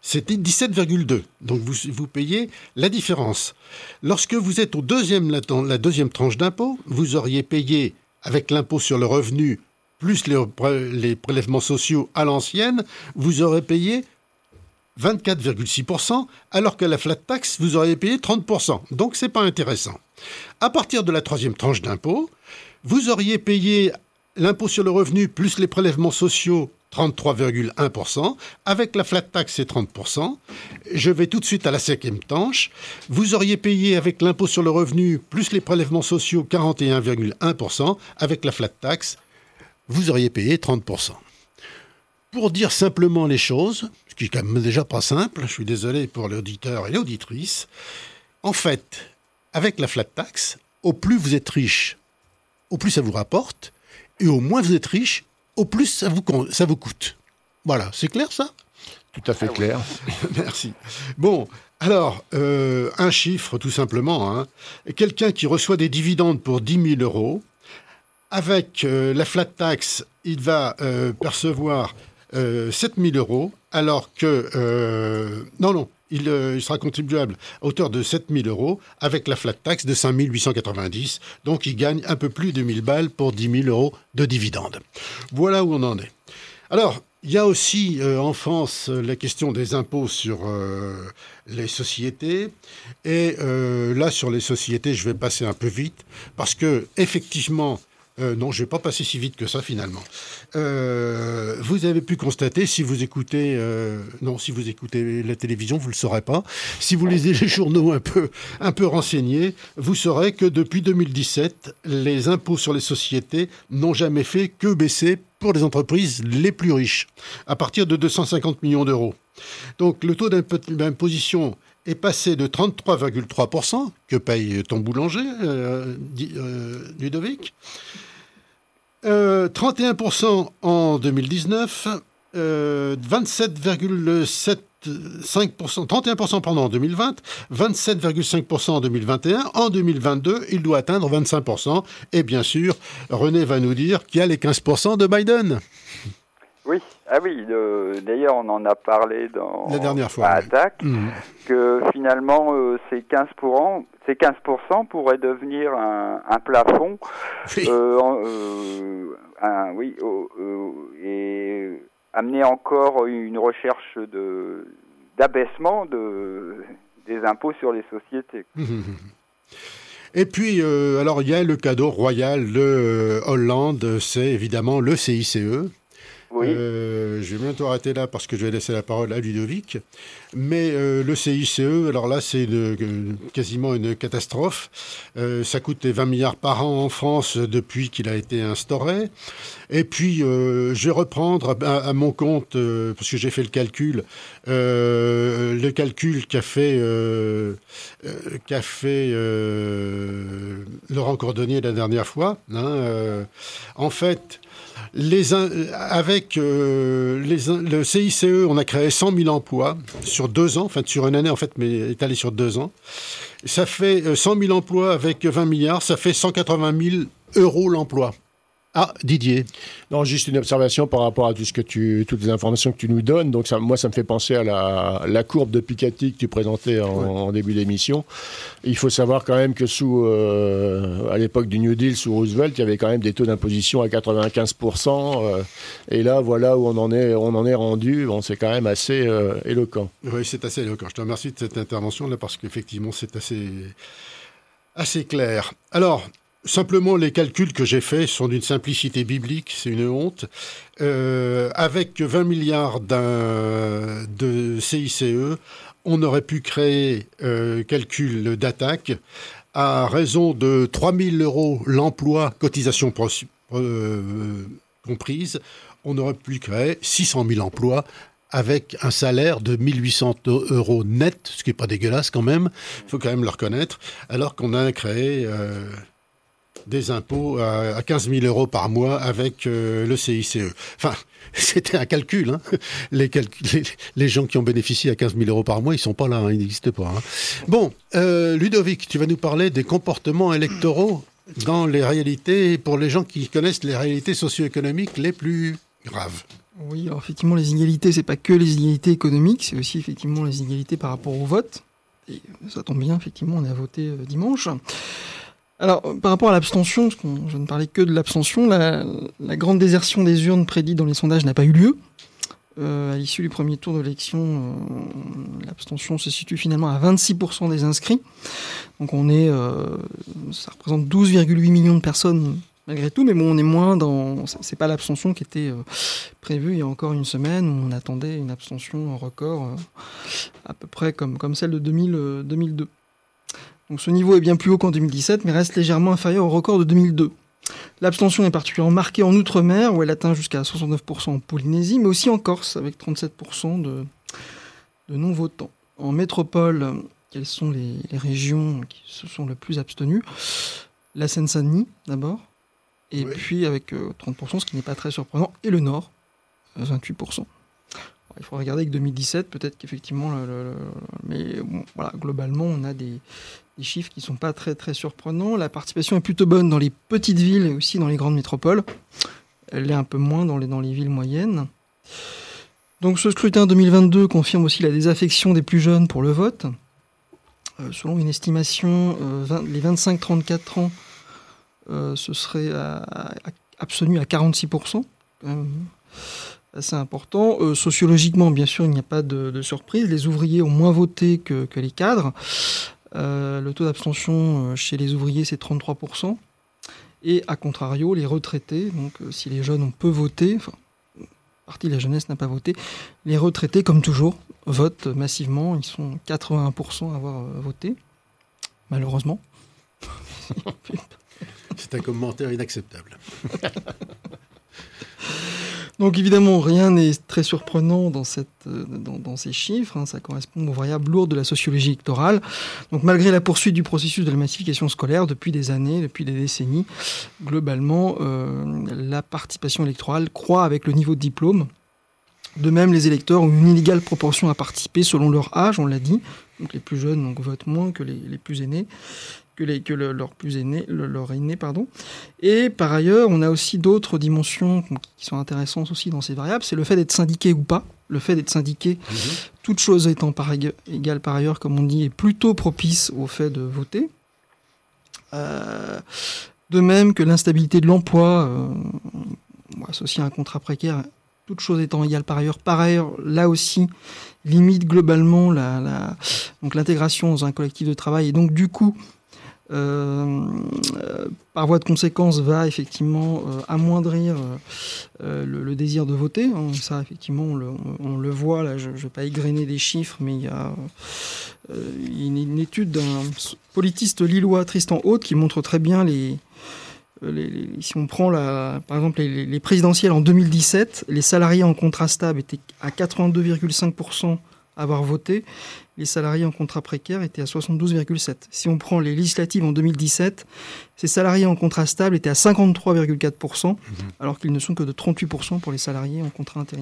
D: c'était dix-sept virgule deux. Donc vous, vous payez la différence. Lorsque vous êtes au deuxième, la, la deuxième tranche d'impôt, vous auriez payé avec l'impôt sur le revenu plus les, les prélèvements sociaux à l'ancienne, vous aurez payé vingt-quatre virgule six pour cent, alors que la flat tax, vous auriez payé trente pour cent. Donc, ce n'est pas intéressant. À partir de la troisième tranche d'impôt, vous auriez payé l'impôt sur le revenu plus les prélèvements sociaux trente-trois virgule un pour cent. Avec la flat tax, c'est trente pour cent. Je vais tout de suite à la cinquième tranche. Vous auriez payé avec l'impôt sur le revenu plus les prélèvements sociaux quarante et un virgule un pour cent. Avec la flat tax, vous auriez payé trente pour cent. Pour dire simplement les choses, ce qui est quand même déjà pas simple, je suis désolé pour l'auditeur et l'auditrice, en fait, avec la flat tax, au plus vous êtes riche, au plus ça vous rapporte, et au moins vous êtes riche, au plus ça vous, ça vous coûte. Voilà, c'est clair ça ?
G: Tout à fait clair.
D: Merci. Bon, alors, euh, un chiffre tout simplement. Hein. Quelqu'un qui reçoit des dividendes pour dix mille euros, avec euh, la flat tax, il va euh, percevoir euh, sept mille euros, alors que... Euh, non, non, il, euh, il sera contribuable à hauteur de sept mille euros, avec la flat tax de cinq mille huit cent quatre-vingt-dix. Donc, il gagne un peu plus de mille balles pour dix mille euros de dividendes. Voilà où on en est. Alors, il y a aussi euh, en France la question des impôts sur euh, les sociétés. Et euh, là, sur les sociétés, je vais passer un peu vite, parce que effectivement... Euh, non, je ne vais pas passer si vite que ça, finalement. Euh, vous avez pu constater, si vous écoutez... Euh, non, si vous écoutez la télévision, vous ne le saurez pas. Si vous lisez les journaux un peu, un peu renseignés, vous saurez que depuis deux mille dix-sept, les impôts sur les sociétés n'ont jamais fait que baisser pour les entreprises les plus riches, à partir de deux cent cinquante millions d'euros. Donc, le taux d'imposition est passé de trente-trois virgule trois pour cent, que paye ton boulanger, euh, euh, Ludovic, euh, trente et un pour cent en deux mille dix-neuf, euh, vingt-sept virgule cinq pour cent, trente et un pour cent pendant en deux mille vingt, vingt-sept virgule cinq pour cent en deux mille vingt et un. En deux mille vingt-deux, il doit atteindre vingt-cinq pour cent. Et bien sûr, René va nous dire qu'il y a les quinze pour cent de Biden.
F: Oui, ah oui, euh, d'ailleurs on en a parlé dans
D: la dernière fois,
F: à Attaque,
D: oui. mmh.
F: que finalement euh, ces quinze pour cent, ces quinze pour cent pourraient devenir un, un plafond,
D: oui,
F: euh, euh, un, oui euh, et amener encore une recherche de d'abaissement de, des impôts sur les sociétés.
D: Mmh. Et puis, euh, alors il y a le cadeau royal de euh, Hollande, c'est évidemment le C I C E.
F: Oui.
D: Euh, je vais bientôt arrêter là parce que je vais laisser la parole à Ludovic. Mais euh, le C I C E, alors là, c'est une, une, quasiment une catastrophe. Euh, ça coûte vingt milliards par an en France depuis qu'il a été instauré. Et puis, euh, je vais reprendre à, à mon compte, euh, parce que j'ai fait le calcul, euh, le calcul qu'a fait, euh, euh, qu'a fait euh, Laurent Cordonnier la dernière fois. Hein, euh, en fait... Les in, avec euh, les, le C I C E, on a créé cent mille emplois sur deux ans, enfin sur une année en fait, mais étalé sur deux ans. Ça fait cent mille emplois avec vingt milliards, ça fait cent quatre-vingt mille euros l'emploi. Ah, Didier.
G: Non, juste une observation par rapport à tout ce que tu, toutes les informations que tu nous donnes. Donc, ça, moi, ça me fait penser à la, la courbe de Piketty que tu présentais en, ouais. en début d'émission. Il faut savoir quand même que sous, euh, à l'époque du New Deal, sous Roosevelt, il y avait quand même des taux d'imposition à quatre-vingt-quinze pour cent. Euh, et là, voilà où on en est, on en est rendu. Bon, c'est quand même assez euh, éloquent.
D: Oui, c'est assez éloquent. Je te remercie de cette intervention-là parce qu'effectivement, c'est assez, assez clair. Alors... Simplement, les calculs que j'ai faits sont d'une simplicité biblique, c'est une honte. Euh, avec vingt milliards de C I C E, on aurait pu créer euh, calcul d'attaque à raison de trois mille euros l'emploi, cotisation euh, comprise. On aurait pu créer six cent mille emplois avec un salaire de mille huit cents euros net, ce qui n'est pas dégueulasse quand même, il faut quand même le reconnaître, alors qu'on a créé... Euh, des impôts à quinze mille euros par mois avec euh, le C I C E. Enfin, c'était un calcul. Hein. Les, calcul, les, les gens qui ont bénéficié à quinze mille euros par mois, ils ne sont pas là, hein, ils n'existent pas. Hein. Bon, euh, Ludovic, tu vas nous parler des comportements électoraux dans les réalités, pour les gens qui connaissent les réalités socio-économiques les plus graves.
H: Oui, alors effectivement, les inégalités, c'est pas que les inégalités économiques, c'est aussi effectivement les inégalités par rapport au vote. Et ça tombe bien, effectivement, on a voté euh, dimanche. Alors, euh, par rapport à l'abstention, parce qu'on, je ne parlais que de l'abstention, la, la grande désertion des urnes prédite dans les sondages n'a pas eu lieu. Euh, à l'issue du premier tour de l'élection, euh, l'abstention se situe finalement à vingt-six pour cent des inscrits. Donc on est, euh, ça représente douze virgule huit millions de personnes malgré tout, mais bon, on est moins dans... C'est pas l'abstention qui était euh, prévue il y a encore une semaine, où on attendait une abstention en record euh, à peu près comme, comme celle de deux mille, euh, deux mille deux. Donc ce niveau est bien plus haut qu'en deux mille dix-sept, mais reste légèrement inférieur au record de deux mille deux. L'abstention est particulièrement marquée en Outre-mer, où elle atteint jusqu'à soixante-neuf pour cent en Polynésie, mais aussi en Corse, avec trente-sept pour cent de, de non-votants. En métropole, quelles sont les, les régions qui se sont le plus abstenues? La Seine-Saint-Denis, d'abord, et oui. puis avec euh, trente pour cent, ce qui n'est pas très surprenant, et le Nord, vingt-huit pour cent. Alors, il faut regarder avec deux mille dix-sept, peut-être qu'effectivement, le, le, le, mais bon, voilà, globalement, on a des... des chiffres qui ne sont pas très, très surprenants. La participation est plutôt bonne dans les petites villes et aussi dans les grandes métropoles. Elle l'est un peu moins dans les, dans les villes moyennes. Donc ce scrutin deux mille vingt-deux confirme aussi la désaffection des plus jeunes pour le vote. Euh, selon une estimation, euh, vingt, les vingt-cinq trente-quatre ans euh, se seraient à, à, abstenus à quarante-six pour cent. Quand même assez important. Euh, sociologiquement, bien sûr, il n'y a pas de, de surprise. Les ouvriers ont moins voté que, que les cadres. Euh, le taux d'abstention chez les ouvriers, c'est trente-trois pour cent. Et à contrario, les retraités, donc euh, si les jeunes ont peu voté, enfin, une partie de la jeunesse n'a pas voté, les retraités, comme toujours, votent massivement. Ils sont quatre-vingt-un pour cent à avoir euh, voté, malheureusement.
D: C'est un commentaire inacceptable.
H: Donc évidemment, rien n'est très surprenant dans, cette, dans, dans ces chiffres. Hein, ça correspond aux variables lourdes de la sociologie électorale. Donc malgré la poursuite du processus de la massification scolaire depuis des années, depuis des décennies, globalement, euh, la participation électorale croît avec le niveau de diplôme. De même, les électeurs ont une inégale proportion à participer selon leur âge, on l'a dit. Donc les plus jeunes donc, votent moins que les, les plus aînés. que, les, que le, leur plus aîné, le, leur aîné, pardon. Et par ailleurs, on a aussi d'autres dimensions qui sont intéressantes aussi dans ces variables. C'est le fait d'être syndiqué ou pas. Le fait d'être syndiqué, mmh. toute chose étant par égale par ailleurs, comme on dit, est plutôt propice au fait de voter. Euh, de même que l'instabilité de l'emploi, euh, associée à un contrat précaire, toute chose étant égale par ailleurs, par ailleurs, là aussi, limite globalement la, la, donc l'intégration dans un collectif de travail. Et donc, du coup, Euh, euh, par voie de conséquence, va effectivement euh, amoindrir euh, le, le désir de voter. Hein, ça, effectivement, on le, on, on le voit. Là, je ne vais pas égrener des chiffres, mais il y a euh, une, une étude d'un politiste lillois, Tristan Haute, qui montre très bien les... Les, les, si on prend la, par exemple les, les présidentielles en deux mille dix-sept, les salariés en contrat stable étaient à quatre-vingt-deux virgule cinq pour cent à avoir voté. Les salariés en contrat précaire étaient à soixante-douze virgule sept pour cent. Si on prend les législatives en deux mille dix-sept, ces salariés en contrat stable étaient à cinquante-trois virgule quatre pour cent, mmh. alors qu'ils ne sont que de trente-huit pour cent pour les salariés en contrat intérim.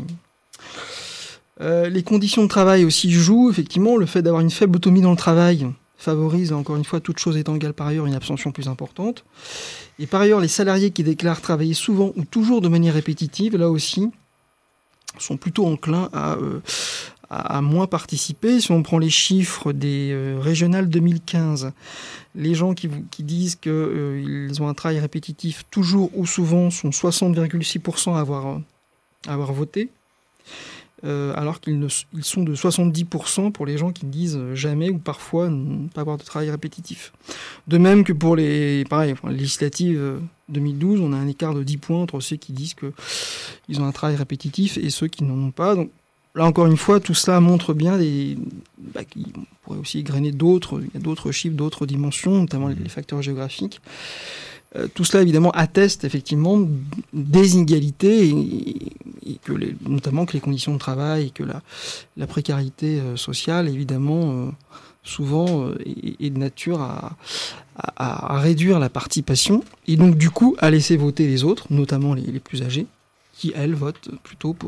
H: Euh, les conditions de travail aussi jouent, effectivement. Le fait d'avoir une faible autonomie dans le travail favorise, encore une fois, toute chose étant égale par ailleurs, une abstention plus importante. Et par ailleurs, les salariés qui déclarent travailler souvent ou toujours de manière répétitive, là aussi, sont plutôt enclins à... Euh, à moins participer. Si on prend les chiffres des euh, régionales deux mille quinze, les gens qui, qui disent qu'ils euh, ont un travail répétitif toujours ou souvent sont soixante virgule six pour cent à avoir, à avoir voté, euh, alors qu'ils ne, ils sont de soixante-dix pour cent pour les gens qui ne disent jamais ou parfois ne pas avoir de travail répétitif. De même que pour les, pareil, pour les législatives deux mille douze, on a un écart de dix points entre ceux qui disent qu'ils ont un travail répétitif et ceux qui n'en ont pas. Donc, là, encore une fois, tout cela montre bien des... Bah, on pourrait aussi égrener d'autres, il y a d'autres chiffres, d'autres dimensions, notamment les facteurs géographiques. Euh, tout cela, évidemment, atteste effectivement des inégalités, et, et que les, notamment que les conditions de travail et que la, la précarité euh, sociale, évidemment, euh, souvent, euh, est, est de nature à, à, à réduire la participation, et donc, du coup, à laisser voter les autres, notamment les, les plus âgés, qui, elles, votent plutôt pour...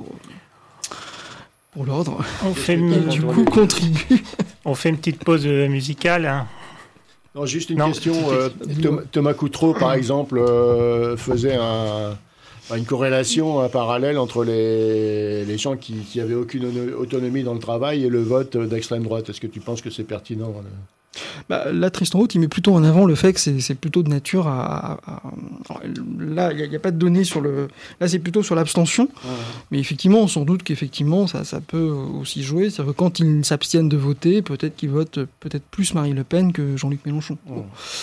H: pour l'ordre,
E: on fait
H: et
E: une...
H: du coup contribue.
E: On fait une petite pause musicale. Hein.
G: Non, juste une
E: non,
G: question. Euh, Thomas, Thomas Coutreau, par exemple, euh, faisait un, Une corrélation, un parallèle entre les, les gens qui, qui avaient aucune autonomie dans le travail et le vote d'extrême droite. Est-ce que tu penses que c'est pertinent le...
H: Bah, là, Tristan Roth, il met plutôt en avant le fait que c'est, c'est plutôt de nature à... à, à... Là, il n'y a, a pas de données sur le... Là, c'est plutôt sur l'abstention. Ouais. Mais effectivement, on s'en doute qu'effectivement, ça, ça peut aussi jouer. C'est-à-dire que quand ils s'abstiennent de voter, peut-être qu'ils votent peut-être plus Marine Le Pen que Jean-Luc Mélenchon. Ouais. Bon.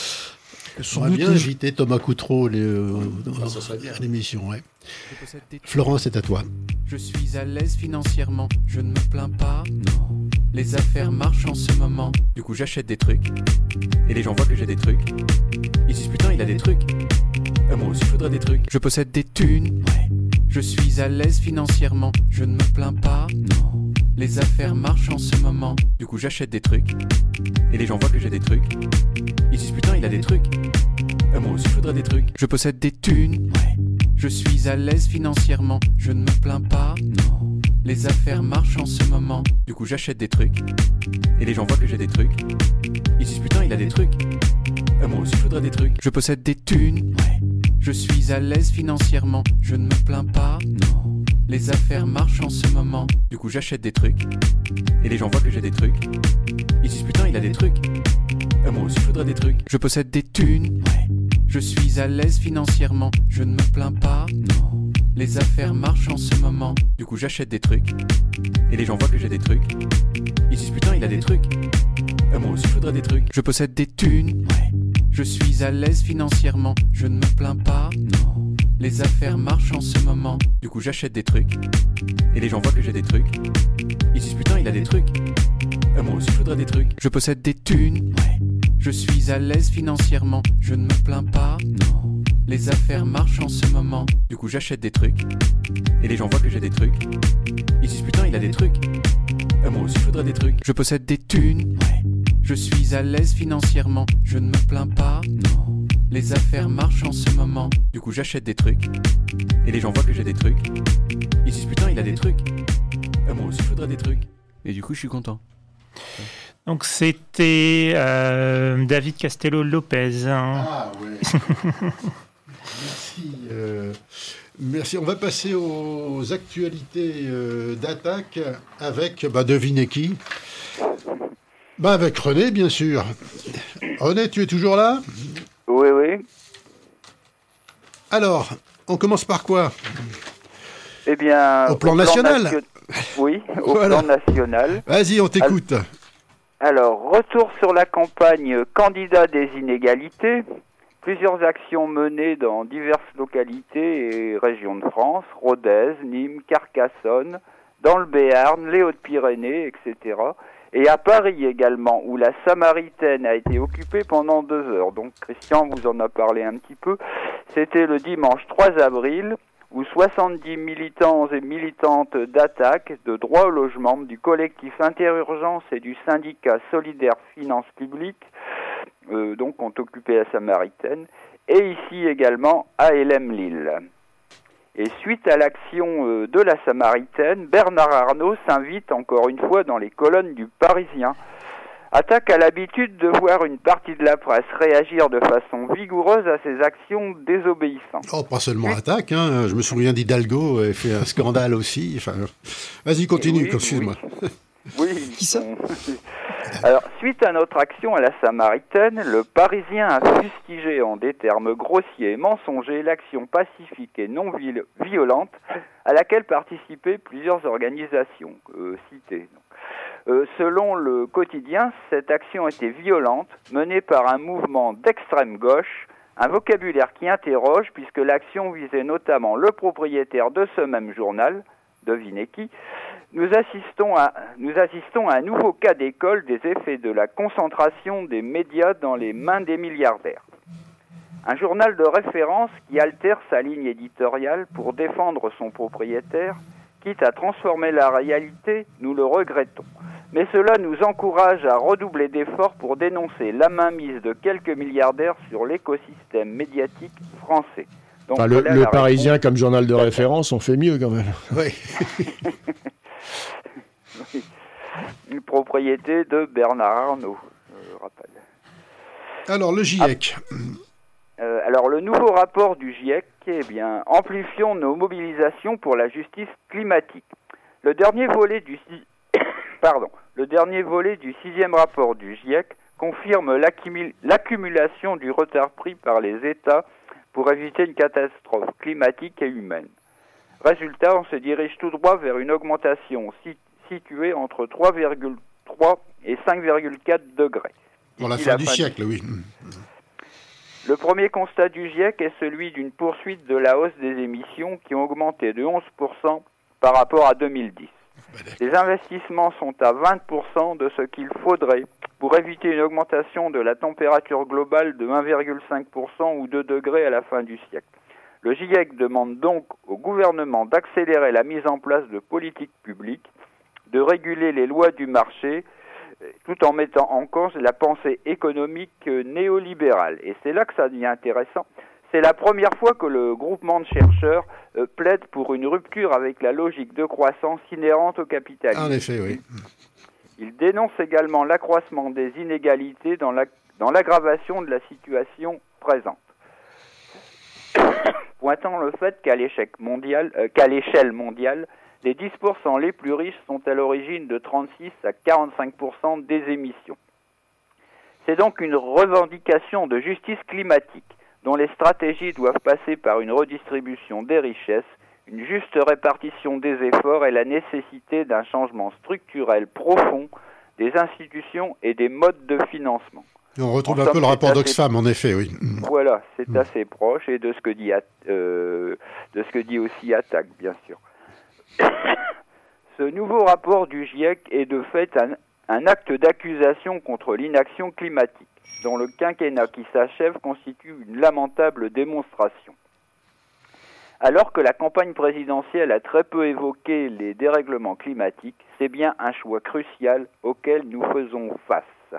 D: On va bien inviter Thomas Coutreau les, euh, dans, ça serait bien. À l'émission. Ouais. Florence, c'est à toi.
I: Je suis à l'aise financièrement, je ne me plains pas. Non. Les affaires marchent en ce moment. Du coup, j'achète des trucs. Et les gens voient que j'ai des trucs. Ils disent putain, il a des trucs. Euh, moi aussi, je voudrais des trucs. Je possède des thunes. Ouais. Je suis à l'aise financièrement, je ne me plains pas. Non. Les affaires marchent en ce moment. Du coup, j'achète des trucs. Et les gens voient que j'ai des trucs. Ils disent putain, il a des trucs. Euh, moi aussi, je voudrais des trucs. Je possède des thunes. Ouais. Je suis à l'aise financièrement, je ne me plains pas. Non. Les affaires marchent en ce moment. Du coup, j'achète des trucs. Et les gens voient que j'ai des trucs. Ils disent putain, il a des trucs. Euh, moi aussi, je voudrais des trucs. Je possède des thunes. Ouais. Je suis à l'aise financièrement, je ne me plains pas. Non. Les affaires marchent en ce moment. Du coup, j'achète des trucs. Et les gens voient que j'ai des trucs. Ils disent putain, il a des trucs. Euh, moi aussi, je voudrais des trucs. Je possède des thunes. Ouais. Je suis à l'aise financièrement, je ne me plains pas. Non. Les affaires marchent en ce moment. Du coup, j'achète des trucs. Et les gens voient que j'ai des trucs. Ils disent putain, il a des trucs. Euh, moi aussi, je voudrais des trucs. Je possède des thunes. Ouais. Je suis à l'aise financièrement, je ne me plains pas. Non. Les affaires marchent en ce moment. Du coup, j'achète des trucs. Et les gens voient que j'ai des trucs. Ils disent putain, il a des trucs. Euh, moi aussi, je voudrais des trucs. Je possède des thunes. Ouais. Je suis à l'aise financièrement, je ne me plains pas. Non. Les affaires marchent en ce moment. Du coup, j'achète des trucs. Et les gens voient que j'ai des trucs. Ils disent putain, il a des trucs. Euh, moi aussi, je voudrais des trucs. Je possède des thunes. Ouais. Je suis à l'aise financièrement, je ne me plains pas. Non. Les affaires marchent en ce moment. Du coup, j'achète des trucs. Et les gens voient que j'ai des trucs. Ils disent putain, il a des trucs. Euh, moi aussi, je voudrais des trucs. Et du coup, je suis content. Ouais.
E: Donc c'était euh, David Castello-Lopez. Hein.
D: Ah ouais. Merci. Euh, merci. On va passer aux actualités euh, d'attaque avec, bah, devinez qui ? Bah avec René, bien sûr. René, tu es toujours là ?
F: Oui, oui.
D: Alors, on commence par quoi ?
F: Eh bien...
D: Au plan au national plan nation...
F: Oui, au voilà. plan national.
D: Vas-y, on t'écoute. Alors...
F: Alors, retour sur la campagne Candidat des inégalités. Plusieurs actions menées dans diverses localités et régions de France, Rodez, Nîmes, Carcassonne, dans le Béarn, les Hautes-Pyrénées, et cetera. Et à Paris également, où la Samaritaine a été occupée pendant deux heures. Donc Christian vous en a parlé un petit peu. C'était le dimanche trois avril. Où soixante-dix militants et militantes d'Attaque, de droit au logement, du collectif Interurgence et du syndicat Solidaire Finances Publiques, euh, donc ont occupé la Samaritaine, et ici également à L M Lille. Et suite à l'action euh, de la Samaritaine, Bernard Arnault s'invite encore une fois dans les colonnes du Parisien. Attaque a l'habitude de voir une partie de la presse réagir de façon vigoureuse à ses actions désobéissantes.
D: Oh, pas seulement Attaque, hein. Je me souviens d'Hidalgo, a fait un scandale aussi. Enfin, vas-y, continue, oui, excuse-moi.
F: Oui, oui. Qui ça ? Alors, suite à notre action à la Samaritaine, le Parisien a fustigé en des termes grossiers et mensongers l'action pacifique et non violente à laquelle participaient plusieurs organisations euh, citées. Euh, selon le quotidien, cette action était violente, menée par un mouvement d'extrême gauche, un vocabulaire qui interroge puisque l'action visait notamment le propriétaire de ce même journal, devinez qui. Nous assistons à, nous assistons à un nouveau cas d'école des effets de la concentration des médias dans les mains des milliardaires. Un journal de référence qui altère sa ligne éditoriale pour défendre son propriétaire, quitte à transformer la réalité, nous le regrettons. Mais cela nous encourage à redoubler d'efforts pour dénoncer la mainmise de quelques milliardaires sur l'écosystème médiatique français.
G: Donc, enfin, le le Parisien réponse... comme journal de référence, on fait mieux quand même.
D: Oui.
F: Oui. Une propriété de Bernard Arnault, je rappelle.
D: Alors, le GIEC.
F: Ah. Euh, alors, Alors, le nouveau rapport du GIEC, eh bien, amplifions nos mobilisations pour la justice climatique. Le dernier volet du, Pardon, le dernier volet du sixième rapport du GIEC confirme l'accumulation du retard pris par les États pour éviter une catastrophe climatique et humaine. Résultat, on se dirige tout droit vers une augmentation si, située entre trois virgule trois et cinq virgule quatre degrés.
D: Pour la fin la du fin siècle, du... oui.
F: Le premier constat du GIEC est celui d'une poursuite de la hausse des émissions qui ont augmenté de onze pour cent par rapport à deux mille dix. Les investissements sont à vingt pour cent de ce qu'il faudrait pour éviter une augmentation de la température globale de un virgule cinq pour cent ou deux degrés à la fin du siècle. Le GIEC demande donc au gouvernement d'accélérer la mise en place de politiques publiques, de réguler les lois du marché, tout en mettant en cause la pensée économique néolibérale. Et c'est là que ça devient intéressant. C'est la première fois que le groupement de chercheurs euh, plaide pour une rupture avec la logique de croissance inhérente au capitalisme.
D: En effet, oui.
F: Il dénonce également l'accroissement des inégalités dans, la, dans l'aggravation de la situation présente. Pointant le fait qu'à, l'échec mondial, euh, qu'à l'échelle mondiale, les dix pour cent les plus riches sont à l'origine de trente-six à quarante-cinq pour cent des émissions. C'est donc une revendication de justice climatique, dont les stratégies doivent passer par une redistribution des richesses, une juste répartition des efforts et la nécessité d'un changement structurel profond des institutions et des modes de financement.
D: Et on retrouve en un somme, peu le rapport assez... d'Oxfam, en effet, oui.
F: Voilà, c'est mmh. assez proche, et de ce que dit, euh, de ce que dit aussi Attac, bien sûr. Ce nouveau rapport du GIEC est de fait un, un acte d'accusation contre l'inaction climatique, dont le quinquennat qui s'achève constitue une lamentable démonstration. Alors que la campagne présidentielle a très peu évoqué les dérèglements climatiques, c'est bien un choix crucial auquel nous faisons face.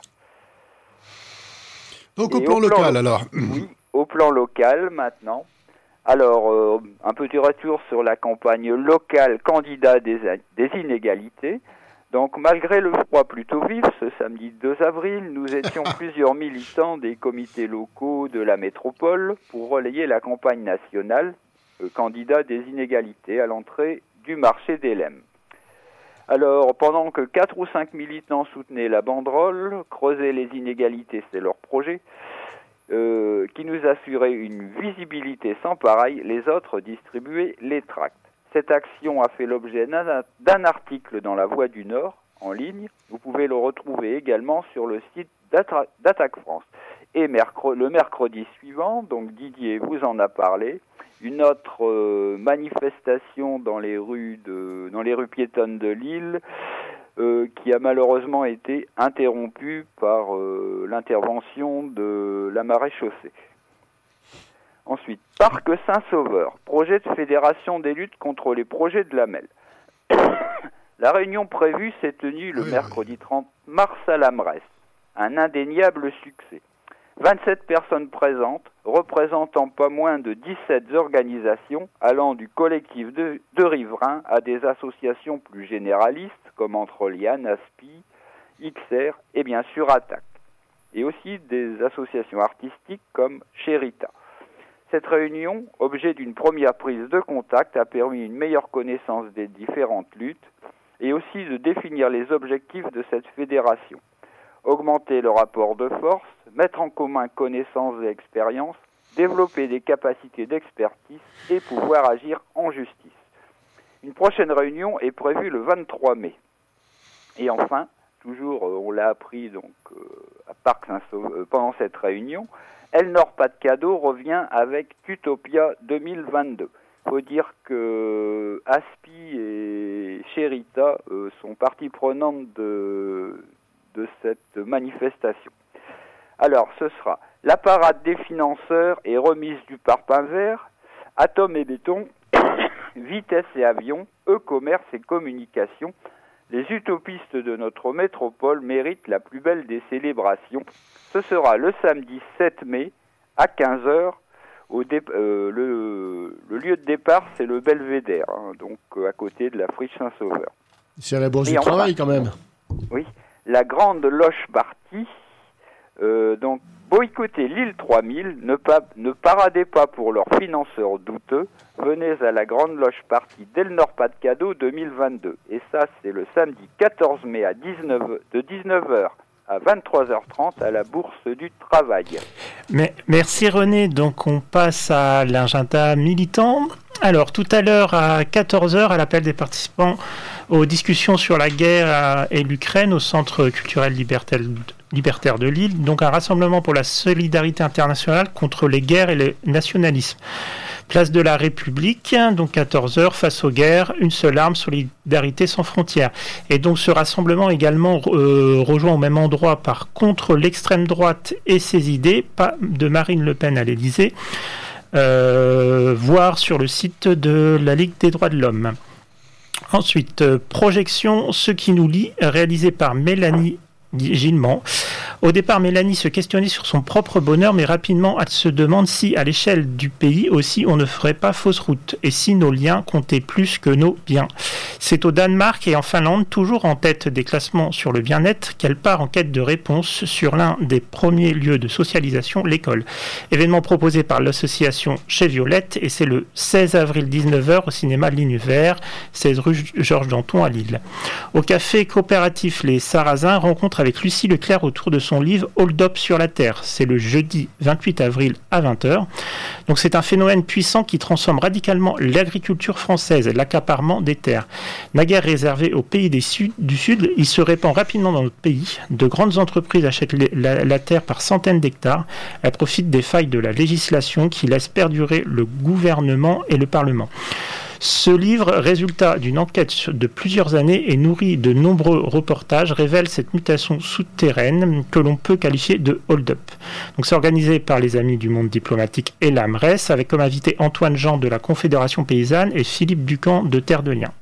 D: Donc au plan, au plan local, lo- alors
F: Oui, au plan local maintenant. Alors, euh, un petit retour sur la campagne locale candidat des, des inégalités. Donc, malgré le froid plutôt vif, ce samedi deux avril, nous étions plusieurs militants des comités locaux de la métropole pour relayer la campagne nationale euh, candidat des inégalités à l'entrée du marché des Lemmes. Alors, pendant que quatre ou cinq militants soutenaient la banderole, creuser les inégalités, c'est leur projet, Euh, qui nous assurait une visibilité sans pareil, les autres distribuaient les tracts. Cette action a fait l'objet d'un, d'un article dans La Voix du Nord, en ligne. Vous pouvez le retrouver également sur le site d'Atta- d'Attaque France. Et mercre- le mercredi suivant, donc Didier vous en a parlé, une autre euh, manifestation dans les rues de, dans les rues piétonnes de Lille, Euh, qui a malheureusement été interrompu par euh, l'intervention de la maréchaussée. Ensuite, Parc Saint-Sauveur, projet de fédération des luttes contre les projets de Lamel. La réunion prévue s'est tenue le mercredi trente mars à Lamresse. Un indéniable succès. vingt-sept personnes présentes, représentant pas moins de dix-sept organisations, allant du collectif de, de riverains à des associations plus généralistes, comme Entreliane, Aspi, X R et bien sûr Attac. Et aussi des associations artistiques comme Cherita. Cette réunion, objet d'une première prise de contact, a permis une meilleure connaissance des différentes luttes et aussi de définir les objectifs de cette fédération. Augmenter le rapport de force, mettre en commun connaissances et expériences, développer des capacités d'expertise et pouvoir agir en justice. Une prochaine réunion est prévue le vingt-trois mai. Et enfin, toujours, on l'a appris donc euh, à Parc Saint-Sauveur, euh, pendant cette réunion, Elnor Pas de Cadeau revient avec Tutopia deux mille vingt-deux. Il faut dire que Aspi et Cherita euh, sont partie prenante de, de cette manifestation. Alors, ce sera la parade des financeurs et remise du parpaing vert, Atomes et béton, vitesse et avion, e-commerce et communication. Les utopistes de notre métropole méritent la plus belle des célébrations. Ce sera le samedi sept mai à quinze heures. Au dé- euh, le, le lieu de départ, c'est le Belvédère, hein, donc euh, à côté de la friche Saint-Sauveur.
G: C'est à la Bourse
F: Et
G: du
F: enfin,
G: Travail quand même.
F: Oui, la grande loge partie Euh, donc, boycottez l'île trois mille, ne, pas, ne paradez pas pour leurs financeurs douteux, venez à la Grande Loge Party d'Elnor Pas de Cadeau deux mille vingt-deux. Et ça, c'est le samedi quatorze mai à dix-neuf heures, de dix-neuf heures à vingt-trois heures trente à la Bourse du Travail.
E: Mais, merci René, donc on passe à l'agenda militant. Alors, tout à l'heure, à quatorze heures, à l'appel des participants aux discussions sur la guerre et l'Ukraine au Centre culturel libertaire, libertaire de Lille, donc un rassemblement pour la solidarité internationale contre les guerres et le nationalisme. Place de la République, donc quatorze heures, face aux guerres, une seule arme, solidarité sans frontières. Et donc ce rassemblement également euh, rejoint au même endroit par contre l'extrême droite et ses idées, pas de Marine Le Pen à l'Élysée, euh, voire sur le site de la Ligue des droits de l'homme. Ensuite, euh, projection Ce qui nous lie, réalisé par Mélanie Gillement. Au départ, Mélanie se questionnait sur son propre bonheur, mais rapidement, elle se demande si, à l'échelle du pays aussi, on ne ferait pas fausse route, et si nos liens comptaient plus que nos biens. C'est au Danemark et en Finlande, toujours en tête des classements sur le bien-être, qu'elle part en quête de réponse sur l'un des premiers lieux de socialisation, l'école. Événement proposé par l'association Chez Violette, et c'est le seize avril dix-neuf heures au cinéma L'Univers, seize rue Georges Danton à Lille. Au café coopératif Les Sarrasins, rencontre avec Lucie Leclerc autour de son livre Hold Up sur la Terre. C'est le jeudi vingt-huit avril à vingt heures. Donc c'est un phénomène puissant qui transforme radicalement l'agriculture française, l'accaparement des terres. Naguère réservé aux pays des sud, du Sud, il se répand rapidement dans notre pays. De grandes entreprises achètent les, la, la terre par centaines d'hectares. Elles profitent des failles de la législation qui laisse perdurer le gouvernement et le Parlement. Ce livre, résultat d'une enquête de plusieurs années et nourri de nombreux reportages, révèle cette mutation souterraine que l'on peut qualifier de hold-up. Donc, c'est organisé par les Amis du monde diplomatique et l'A M R E S, avec comme invité Antoine Jean de la Confédération paysanne et Philippe Ducamp de Terre de Liens.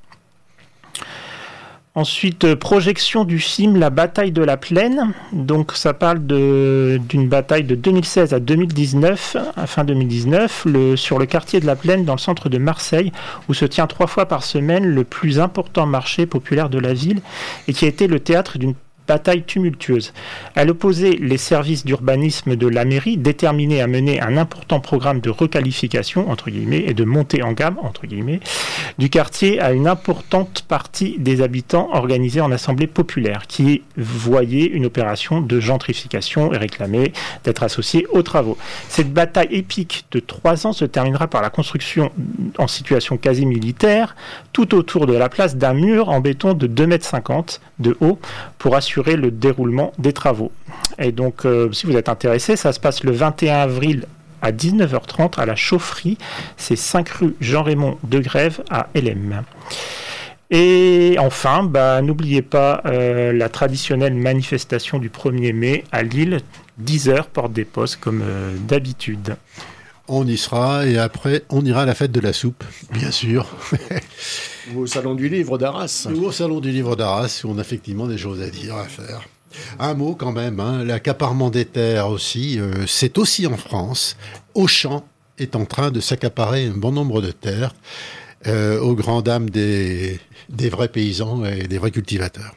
E: Ensuite, projection du film La bataille de la plaine. Donc, ça parle de, d'une bataille de deux mille seize à deux mille dix-neuf, à fin deux mille dix-neuf, le, sur le quartier de la Plaine, dans le centre de Marseille, où se tient trois fois par semaine le plus important marché populaire de la ville et qui a été le théâtre d'une bataille tumultueuse. Elle opposait les services d'urbanisme de la mairie, déterminés à mener un important programme de requalification, entre guillemets, et de montée en gamme, entre guillemets, du quartier à une importante partie des habitants organisés en assemblée populaire, qui voyaient une opération de gentrification et réclamaient d'être associés aux travaux. Cette bataille épique de trois ans se terminera par la construction en situation quasi militaire, tout autour de la place, d'un mur en béton de deux mètres cinquante de haut, pour assurer le déroulement des travaux. Et donc, euh, si vous êtes intéressé, ça se passe le vingt et un avril à dix-neuf heures trente à la Chaufferie. C'est cinq rue Jean-Raymond de Grève à L M. Et enfin, bah, n'oubliez pas euh, la traditionnelle manifestation du premier mai à Lille, dix heures, porte des postes, comme euh, d'habitude.
D: On y sera, et après, on ira à la fête de la soupe, bien sûr.
G: Ou au Salon du Livre d'Arras.
D: Ou au Salon du Livre d'Arras, où on a effectivement des choses à dire, à faire. Un mot quand même, hein, l'accaparement des terres aussi, euh, c'est aussi en France. Auchan est en train de s'accaparer un bon nombre de terres, euh, aux grandes dames des, des vrais paysans et des vrais cultivateurs.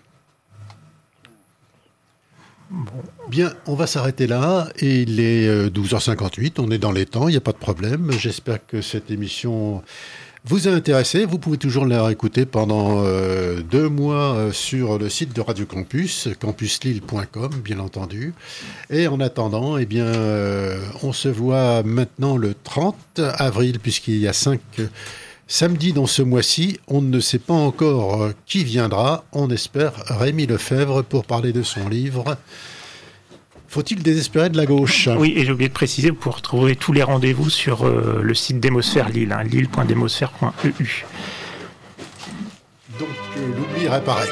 D: Bon. Bien, on va s'arrêter là, et il est douze heures cinquante-huit, on est dans les temps, il n'y a pas de problème. J'espère que cette émission vous a intéressé. Vous pouvez toujours la réécouter pendant euh, deux mois euh, sur le site de Radio Campus, campus lille point com, bien entendu. Et en attendant, eh bien, euh, on se voit maintenant le trente avril, puisqu'il y a cinq euh, samedis dans ce mois-ci. On ne sait pas encore euh, qui viendra. On espère Rémi Lefebvre pour parler de son livre. Faut-il désespérer de la gauche ?
E: Oui, et j'ai oublié de préciser, vous pouvez retrouver tous les rendez-vous sur euh, le site d'Hémosphère Lille, hein, lille point démosphère point e u.
D: Donc, euh, l'oubli réparé.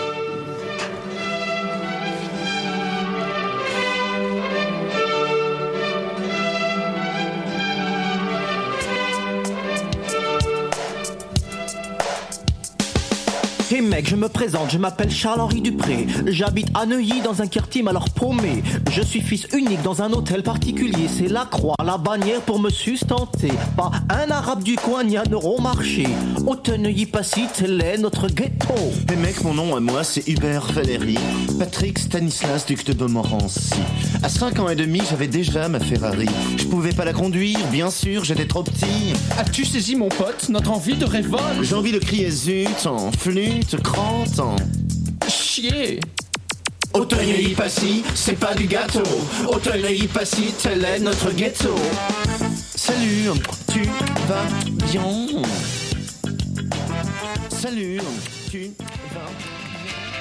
J: Hey mec, je me présente, je m'appelle Charles-Henri Dupré. J'habite à Neuilly dans un quartier malheur paumé. Je suis fils unique dans un hôtel particulier. C'est la croix, la bannière pour me sustenter. Pas un arabe du coin ni un euro marché. Hôtel Neuilly-Passy, tel est notre ghetto.
K: Hey mec, mon nom à moi c'est Hubert Valéry. Patrick Stanislas, duc de Montmorency. À cinq ans et demi, j'avais déjà ma Ferrari. Je pouvais pas la conduire, bien sûr, j'étais trop petit.
L: As-tu saisi mon pote, notre envie de révolte?
K: J'ai envie de crier zut, en flûte, crante, en...
L: chier.
K: Hôtel Neuilly-Passy, c'est pas du gâteau. Hôtel Neuilly-Passy, tel est notre ghetto. Salut, tu vas bien? Salut, tu vas